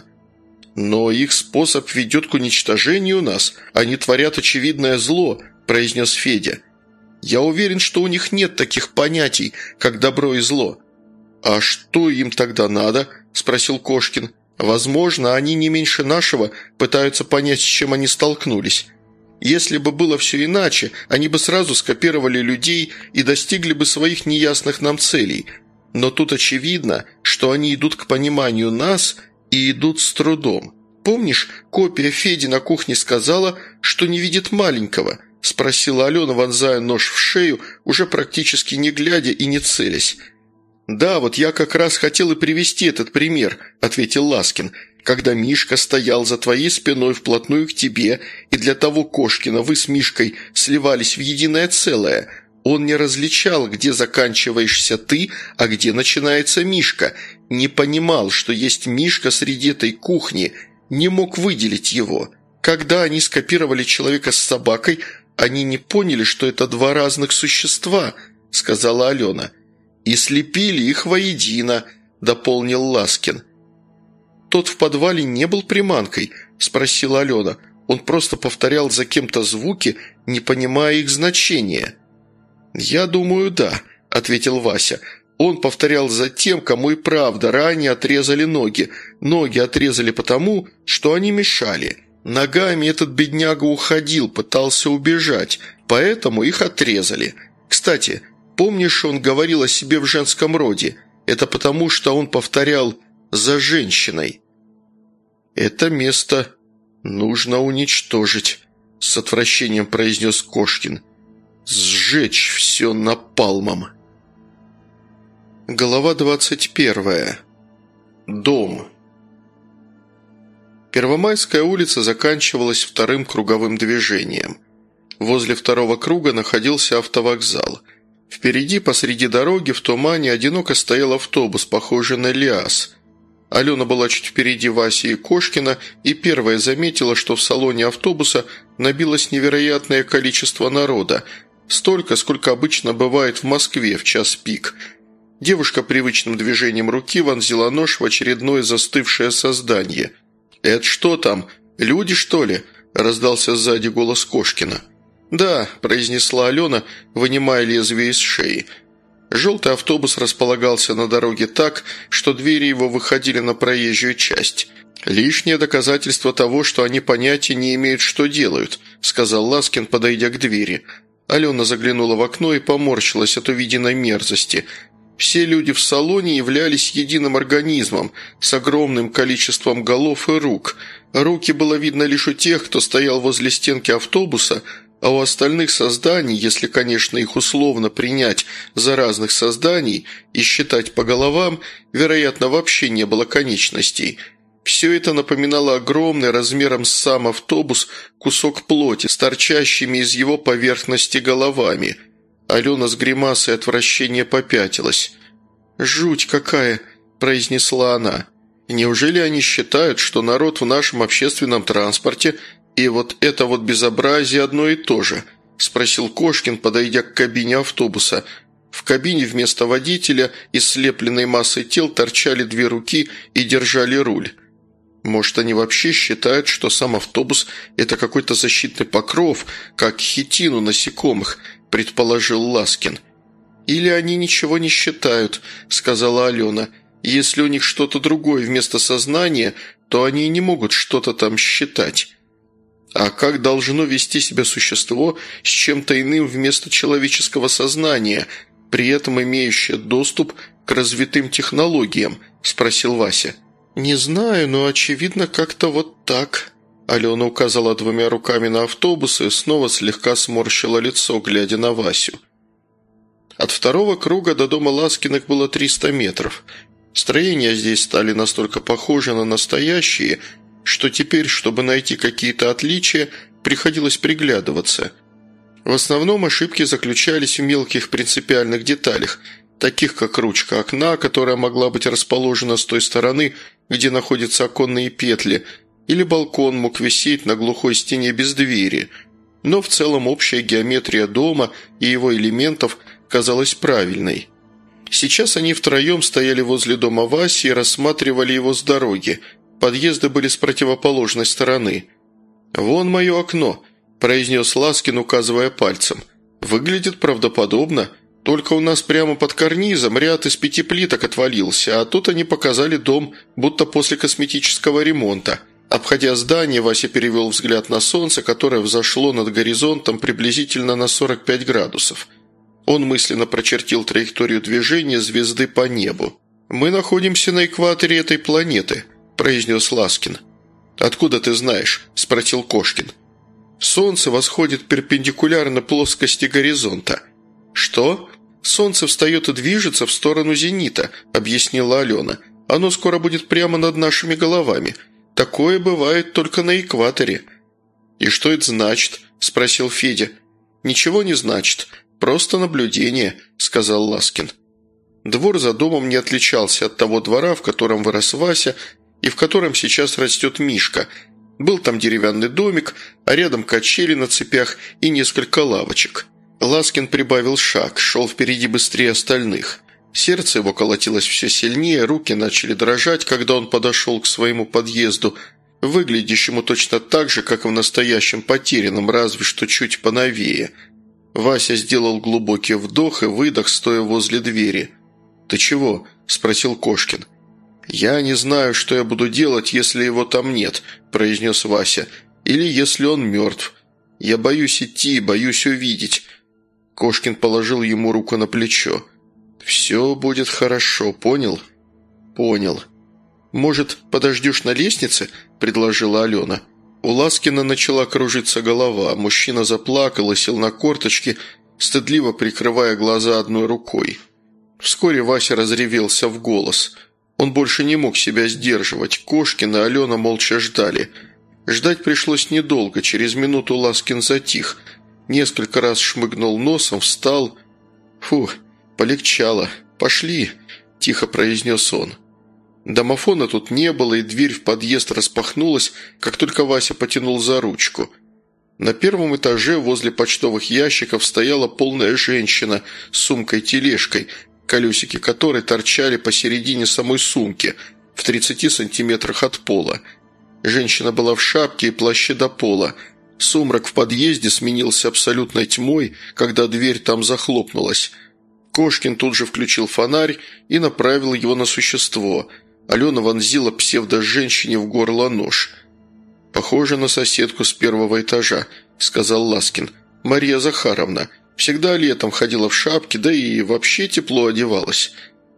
Но их способ ведет к уничтожению нас. Они творят очевидное зло», – произнес Федя. «Я уверен, что у них нет таких понятий, как добро и зло». «А что им тогда надо?» – спросил Кошкин. «Возможно, они не меньше нашего пытаются понять, с чем они столкнулись. Если бы было все иначе, они бы сразу скопировали людей и достигли бы своих неясных нам целей». Но тут очевидно, что они идут к пониманию нас и идут с трудом. «Помнишь, копия Феди на кухне сказала, что не видит маленького?» – спросила Алена, вонзая нож в шею, уже практически не глядя и не целясь. «Да, вот я как раз хотел и привести этот пример», – ответил Ласкин. «Когда Мишка стоял за твоей спиной вплотную к тебе, и для того Кошкина вы с Мишкой сливались в единое целое – он не различал, где заканчиваешься ты, а где начинается Мишка, не понимал, что есть Мишка среди этой кухни, не мог выделить его. Когда они скопировали человека с собакой, они не поняли, что это два разных существа», – сказала Алена. «И слепили их воедино», – дополнил Ласкин. «Тот в подвале не был приманкой», – спросила Алена. «Он просто повторял за кем-то звуки, не понимая их значения». «Я думаю, да», – ответил Вася. «Он повторял за тем, кому и правда ранее отрезали ноги. Ноги отрезали потому, что они мешали. Ногами этот бедняга уходил, пытался убежать, поэтому их отрезали. Кстати, помнишь, он говорил о себе в женском роде? Это потому, что он повторял за женщиной». «Это место нужно уничтожить», – с отвращением произнес Кошкин. «Сжечь все напалмом». Глава 21. Дом. Первомайская улица заканчивалась вторым круговым движением. Возле второго круга находился автовокзал. Впереди, посреди дороги, в тумане, одиноко стоял автобус, похожий на ЛиАЗ. Алена была чуть впереди Васи и Кошкина и первая заметила, что в салоне автобуса набилось невероятное количество народа, столько, сколько обычно бывает в Москве в час пик. Девушка привычным движением руки вонзила нож в очередное застывшее создание. «Это что там? Люди, что ли?» – раздался сзади голос Кошкина. «Да», – произнесла Алена, вынимая лезвие из шеи. Желтый автобус располагался на дороге так, что двери его выходили на проезжую часть. «Лишнее доказательство того, что они понятия не имеют, что делают», – сказал Ласкин, подойдя к двери. Алена заглянула в окно и поморщилась от увиденной мерзости. Все люди в салоне являлись единым организмом, с огромным количеством голов и рук. Руки было видно лишь у тех, кто стоял возле стенки автобуса, а у остальных созданий, если, конечно, их условно принять за разных созданий и считать по головам, вероятно, вообще не было конечностей. Все это напоминало огромный размером с сам автобус кусок плоти с торчащими из его поверхности головами. Алена с гримасой отвращения попятилась. «Жуть какая!» – произнесла она. «Неужели они считают, что народ в нашем общественном транспорте и вот это вот безобразие одно и то же?» – спросил Кошкин, подойдя к кабине автобуса. В кабине вместо водителя из слепленной массой тел торчали две руки и держали руль. «Может, они вообще считают, что сам автобус – это какой-то защитный покров, как хитин у насекомых?» – предположил Ласкин. «Или они ничего не считают», – сказала Алена. «Если у них что-то другое вместо сознания, то они не могут что-то там считать». А как должно вести себя существо с чем-то иным вместо человеческого сознания, при этом имеющее доступ к развитым технологиям?» – спросил Вася. «Не знаю, но очевидно как-то вот так». Алена указала двумя руками на автобус и снова слегка сморщила лицо, глядя на Васю. От второго круга до дома Ласкиных было 300 метров. Строения здесь стали настолько похожи на настоящие, что теперь, чтобы найти какие-то отличия, приходилось приглядываться. В основном ошибки заключались в мелких принципиальных деталях, таких как ручка окна, которая могла быть расположена с той стороны, где находятся оконные петли, или балкон мог висеть на глухой стене без двери. Но в целом общая геометрия дома и его элементов казалась правильной. Сейчас они втроем стояли возле дома Васи и рассматривали его с дороги. Подъезды были с противоположной стороны. «Вон мое окно», – произнес Ласкин, указывая пальцем. «Выглядит правдоподобно. Только у нас прямо под карнизом ряд из 5 плиток отвалился, а тут они показали дом, будто после косметического ремонта». Обходя здание, Вася перевел взгляд на солнце, которое взошло над горизонтом приблизительно на 45 градусов. Он мысленно прочертил траекторию движения звезды по небу. «Мы находимся на экваторе этой планеты», – произнес Ласкин. «Откуда ты знаешь?» – спросил Кошкин. «Солнце восходит перпендикулярно плоскости горизонта». «Что?» «Солнце встает и движется в сторону зенита», – объяснила Алена. «Оно скоро будет прямо над нашими головами. Такое бывает только на экваторе». «И что это значит?» – спросил Федя. «Ничего не значит. Просто наблюдение», – сказал Ласкин. Двор за домом не отличался от того двора, в котором вырос Вася и в котором сейчас растет Мишка. Был там деревянный домик, а рядом качели на цепях и несколько лавочек. Ласкин прибавил шаг, шел впереди быстрее остальных. Сердце его колотилось все сильнее, руки начали дрожать, когда он подошел к своему подъезду. выглядящему точно так же, как в настоящем потерянном, разве что чуть поновее. Вася сделал глубокий вдох и выдох, стоя возле двери. «Ты чего?» – спросил Кошкин. «Я не знаю, что я буду делать, если его там нет», – произнес Вася. «Или если он мертв. Я боюсь идти, боюсь увидеть». Кошкин положил ему руку на плечо. «Все будет хорошо, понял?» «Понял». «Может, подождешь на лестнице?» – предложила Алена. У Ласкина начала кружиться голова. Мужчина заплакал и сел на корточки, стыдливо прикрывая глаза одной рукой. Вскоре Вася разревелся в голос. Он больше не мог себя сдерживать. Кошкин и Алена молча ждали. Ждать пришлось недолго. Через минуту Ласкин затих. Несколько раз шмыгнул носом, встал. «Фу, полегчало. Пошли», – тихо произнес он. Домофона тут не было, и дверь в подъезд распахнулась, как только Вася потянул за ручку. На первом этаже возле почтовых ящиков стояла полная женщина с сумкой-тележкой, колесики которой торчали посередине самой сумки, в 30 сантиметрах от пола. Женщина была в шапке и плаще до пола. Сумрак в подъезде сменился абсолютной тьмой, когда дверь там захлопнулась. Кошкин тут же включил фонарь и направил его на существо. Алена вонзила псевдо-женщине в горло нож. «Похоже на соседку с первого этажа», – сказал Ласкин. «Мария Захаровна. Всегда летом ходила в шапке, да и вообще тепло одевалась».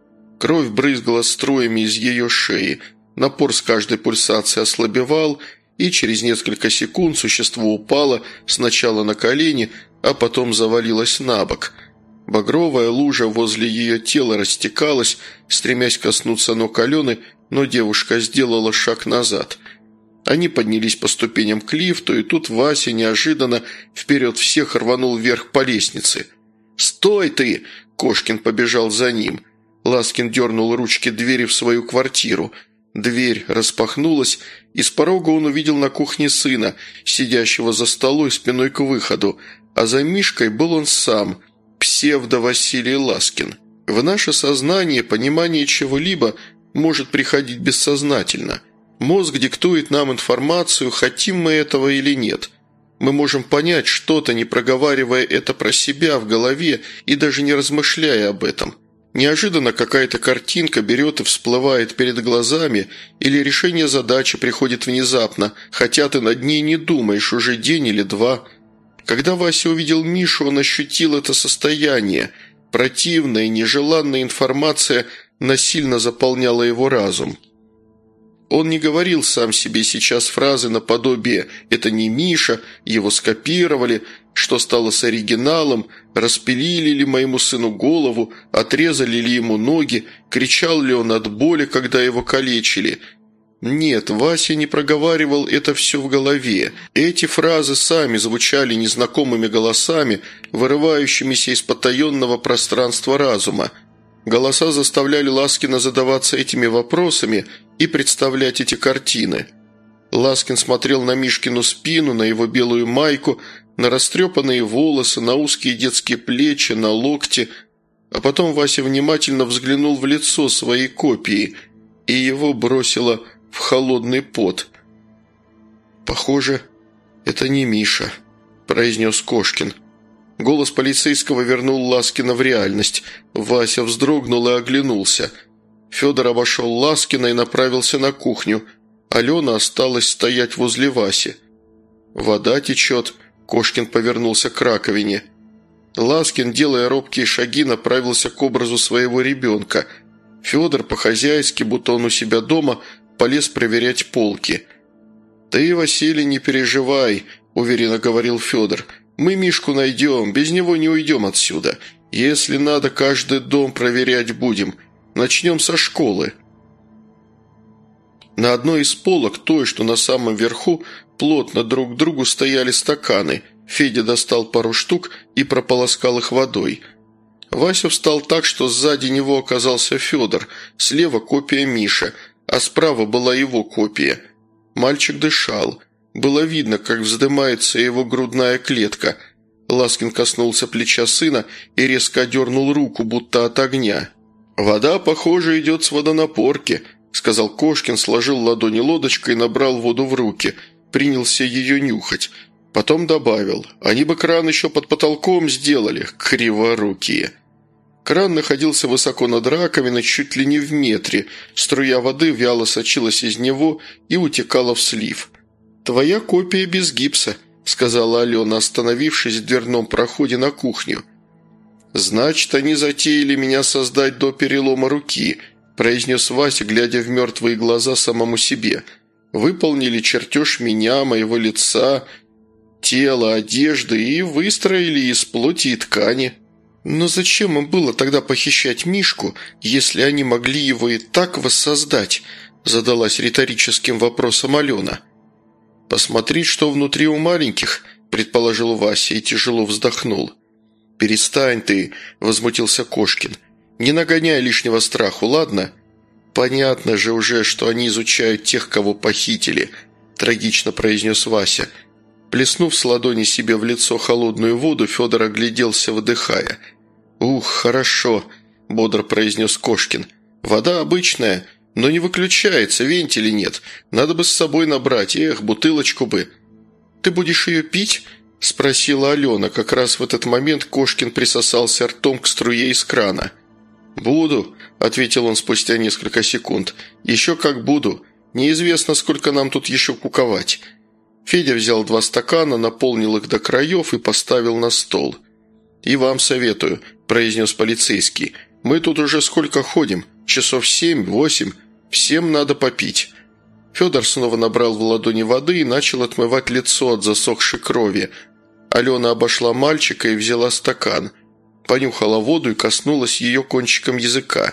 Кровь брызгала струями из ее шеи. Напор с каждой пульсацией ослабевал, и через несколько секунд существо упало сначала на колени, а потом завалилось на бок. Багровая лужа возле ее тела растекалась, стремясь коснуться ног Алены, но девушка сделала шаг назад. Они поднялись по ступеням к лифту, и тут Вася неожиданно вперед всех рванул вверх по лестнице. «Стой ты!» – Кошкин побежал за ним. Ласкин дернул ручки двери в свою квартиру. Дверь распахнулась, и с порога он увидел на кухне сына, сидящего за столом спиной к выходу, а за Мишкой был он сам – псевдо-Василий Ласкин. В наше сознание понимание чего-либо может приходить бессознательно. Мозг диктует нам информацию, хотим мы этого или нет. Мы можем понять что-то, не проговаривая это про себя в голове и даже не размышляя об этом. Неожиданно какая-то картинка берет и всплывает перед глазами, или решение задачи приходит внезапно, хотя ты над ней не думаешь уже день или два. Когда Вася увидел Мишу, он ощутил это состояние. Противная, нежеланная информация насильно заполняла его разум. Он не говорил сам себе сейчас фразы наподобие «это не Миша», «его скопировали», «что стало с оригиналом», «распилили ли моему сыну голову», «отрезали ли ему ноги», «кричал ли он от боли, когда его калечили». Нет, Вася не проговаривал это все в голове. Эти фразы сами звучали незнакомыми голосами, вырывающимися из потаенного пространства разума. Голоса заставляли Ласкина задаваться этими вопросами и представлять эти картины. Ласкин смотрел на Мишкину спину, на его белую майку, на растрепанные волосы, на узкие детские плечи, на локти. А потом Вася внимательно взглянул в лицо своей копии, и его бросило в холодный пот. «Похоже, это не Миша», – произнес Кошкин. Голос полицейского вернул Ласкина в реальность. Вася вздрогнул и оглянулся. Федор обошел Ласкина и направился на кухню. Алена осталась стоять возле Васи. «Вода течет», – Кошкин повернулся к раковине. Ласкин, делая робкие шаги, направился к образу своего ребенка. Федор, по-хозяйски, будто он у себя дома, полез проверять полки. «Ты, Василий, не переживай», – уверенно говорил Федор. «Мы Мишку найдем, без него не уйдем отсюда. Если надо, каждый дом проверять будем. Начнем со школы». На одной из полок, той, что на самом верху, плотно друг к другу стояли стаканы. Федя достал пару штук и прополоскал их водой. Вася встал так, что сзади него оказался Федор, слева копия Миши, а справа была его копия. Мальчик дышал. Было видно, как вздымается его грудная клетка. Ласкин коснулся плеча сына и резко дернул руку, будто от огня. «Вода, похоже, идет с водонапорки», – сказал Кошкин, сложил ладони лодочкой и набрал воду в руки, принялся ее нюхать. Потом добавил: «Они бы кран еще под потолком сделали, криворукие». Кран находился высоко над раковиной, чуть ли не в метре. Струя воды вяло сочилась из него и утекала в слив. «Твоя копия без гипса», – сказала Алена, остановившись в дверном проходе на кухню. «Значит, они затеяли меня создать до перелома руки», – произнес Вася, глядя в мертвые глаза самому себе. «Выполнили чертеж меня, моего лица, тела, одежды и выстроили из плоти и ткани». «Но зачем им было тогда похищать Мишку, если они могли его и так воссоздать?» – задалась риторическим вопросом Алена. «Посмотреть, что внутри у маленьких», – предположил Вася и тяжело вздохнул. «Перестань ты», – возмутился Кошкин. «Не нагоняй лишнего страху, ладно?» «Понятно же уже, что они изучают тех, кого похитили», – трагично произнес Вася. Плеснув с ладони себе в лицо холодную воду, Федор огляделся, выдыхая. «Ух, хорошо», – бодро произнес Кошкин. «Вода обычная, но не выключается, вентиля нет. Надо бы с собой набрать, бутылочку бы». «Ты будешь ее пить?» – спросила Алена. Как раз в этот момент Кошкин присосался ртом к струе из крана. «Буду», – ответил он спустя несколько секунд. «Еще как буду. Неизвестно, сколько нам тут еще куковать». Федя взял 2 стакана, наполнил их до краев и поставил на стол. «И вам советую», – произнес полицейский. «Мы тут уже сколько ходим? Часов 7-8. Всем надо попить». Федор снова набрал в ладони воды и начал отмывать лицо от засохшей крови. Алена обошла мальчика и взяла стакан. Понюхала воду и коснулась ее кончиком языка.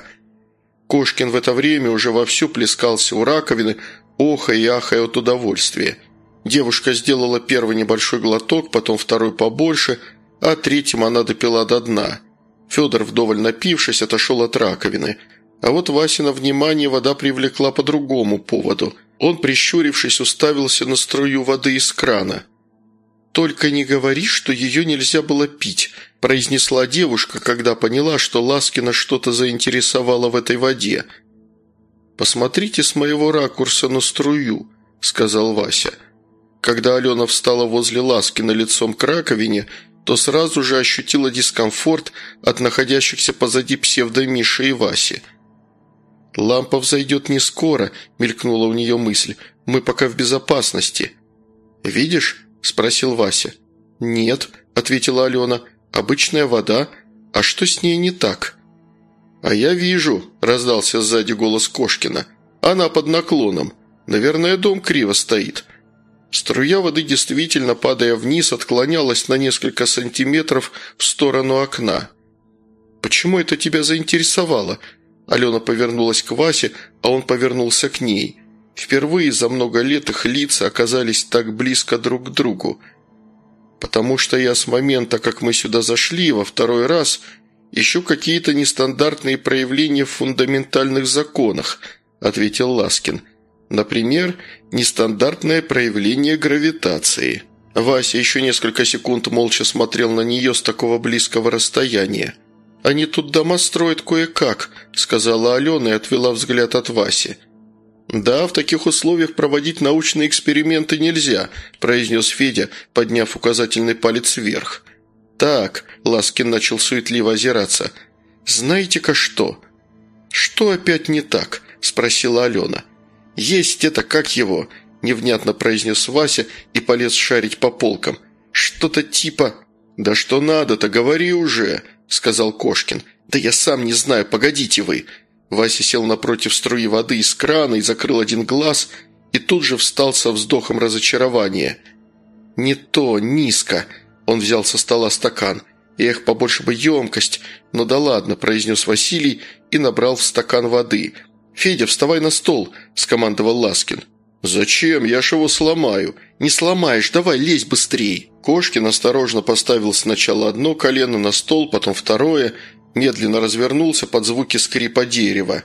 Кошкин в это время уже вовсю плескался у раковины, охая и ахая от удовольствия. Девушка сделала первый небольшой глоток, потом второй побольше, а третьим она допила до дна. Федор, вдоволь напившись, отошел от раковины. А вот Васина внимание вода привлекла по другому поводу. Он, прищурившись, уставился на струю воды из крана. «Только не говори, что ее нельзя было пить», – произнесла девушка, когда поняла, что Ласкина что-то заинтересовало в этой воде. «Посмотрите с моего ракурса на струю», – сказал Вася. Когда Алена встала возле Ласкина лицом к раковине, то сразу же ощутила дискомфорт от находящихся позади псевдо-Миши и Васи. «Лампа взойдет не скоро», – мелькнула у нее мысль. «Мы пока в безопасности». «Видишь?» – спросил Вася. «Нет», – ответила Алена. «Обычная вода. А что с ней не так?» «А я вижу», – раздался сзади голос Кошкина. «Она под наклоном. Наверное, дом криво стоит». Струя воды, действительно, падая вниз, отклонялась на несколько сантиметров в сторону окна. «Почему это тебя заинтересовало?» Алена повернулась к Васе, а он повернулся к ней. Впервые за много лет их лица оказались так близко друг к другу. «Потому что я с момента, как мы сюда зашли, во второй раз, ищу какие-то нестандартные проявления в фундаментальных законах», – ответил Ласкин. «Например, нестандартное проявление гравитации». Вася еще несколько секунд молча смотрел на нее с такого близкого расстояния. «Они тут дома строят кое-как», – сказала Алена и отвела взгляд от Васи. «Да, в таких условиях проводить научные эксперименты нельзя», – произнес Федя, подняв указательный палец вверх. «Так», – Ласкин начал суетливо озираться, – «знаете-ка что?» «Что опять не так?» – спросила Алена. «Есть это, как его?» – невнятно произнес Вася и полез шарить по полкам. «Что-то типа...» «Да что надо-то, говори уже!» – сказал Кошкин. «Да я сам не знаю, погодите вы!» Вася сел напротив струи воды из крана и закрыл один глаз, и тут же встал со вздохом разочарования. «Не то, низко!» – он взял со стола стакан. «Эх, побольше бы емкость!» «Ну да ладно», – произнес Василий и набрал в стакан воды. «Федя, вставай на стол!» – скомандовал Ласкин. «Зачем? Я ж его сломаю». «Не сломаешь, давай, лезь быстрей!» Кошкин осторожно поставил сначала одно колено на стол, потом второе, медленно развернулся под звуки скрипа дерева.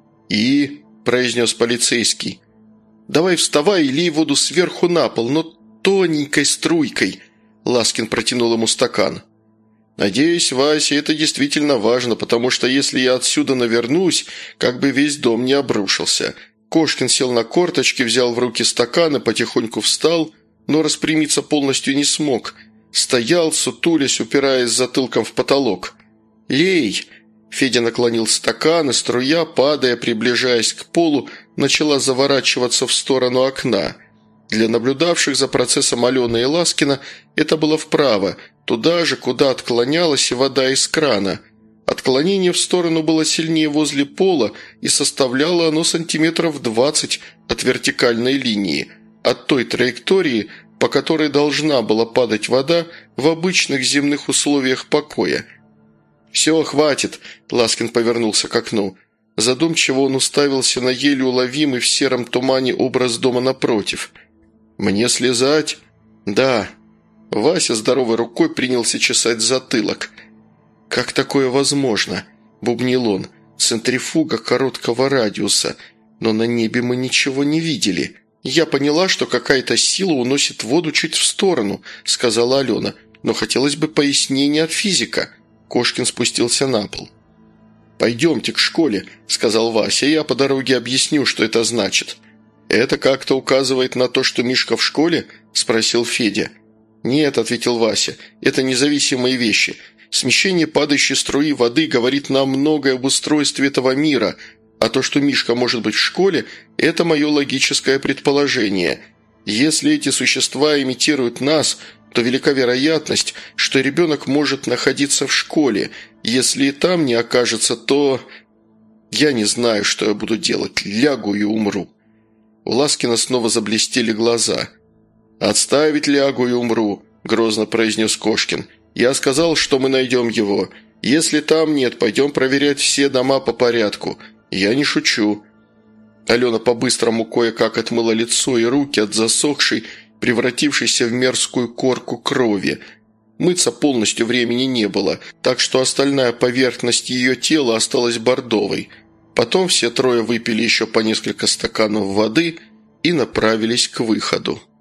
«И?» – произнес полицейский. «Давай вставай и лей воду сверху на пол, но тоненькой струйкой!» Ласкин протянул ему стакан. «Надеюсь, Вася, это действительно важно, потому что если я отсюда навернусь, как бы весь дом не обрушился». Кошкин сел на корточки, взял в руки стакан и потихоньку встал, но распрямиться полностью не смог. Стоял, сутулясь, упираясь затылком в потолок. «Лей!» Федя наклонил стакан, и струя, падая, приближаясь к полу, начала заворачиваться в сторону окна. Для наблюдавших за процессом Алены и Ласкина это было вправо, туда же, куда отклонялась и вода из крана. Отклонение в сторону было сильнее возле пола, и составляло оно сантиметров 20 от вертикальной линии, от той траектории, по которой должна была падать вода в обычных земных условиях покоя. «Все, хватит», – Ласкин повернулся к окну. Задумчиво он уставился на еле уловимый в сером тумане образ дома напротив. «Мне слезать?» «Да». Вася здоровой рукой принялся чесать затылок. «Как такое возможно?» – бубнил он. «Центрифуга короткого радиуса, но на небе мы ничего не видели». «Я поняла, что какая-то сила уносит воду чуть в сторону», – сказала Алена. «Но хотелось бы пояснения от физика». Кошкин спустился на пол. «Пойдемте к школе», – сказал Вася. «Я по дороге объясню, что это значит». «Это как-то указывает на то, что Мишка в школе?» – спросил Федя. «Нет», – ответил Вася, – «это независимые вещи. Смещение падающей струи воды говорит нам многое об устройстве этого мира, а то, что Мишка может быть в школе – это мое логическое предположение. Если эти существа имитируют нас, то велика вероятность, что ребенок может находиться в школе. Если и там не окажется, то... Я не знаю, что я буду делать. Лягу и умру». У Ласкина снова заблестели глаза. «Отставить лягу и умру», – грозно произнес Кошкин. «Я сказал, что мы найдем его. Если там нет, пойдем проверять все дома по порядку. Я не шучу». Алена по-быстрому кое-как отмыла лицо и руки от засохшей, превратившейся в мерзкую корку крови. Мыться полностью времени не было, так что остальная поверхность ее тела осталась бордовой. Потом все трое выпили еще по несколько стаканов воды и направились к выходу.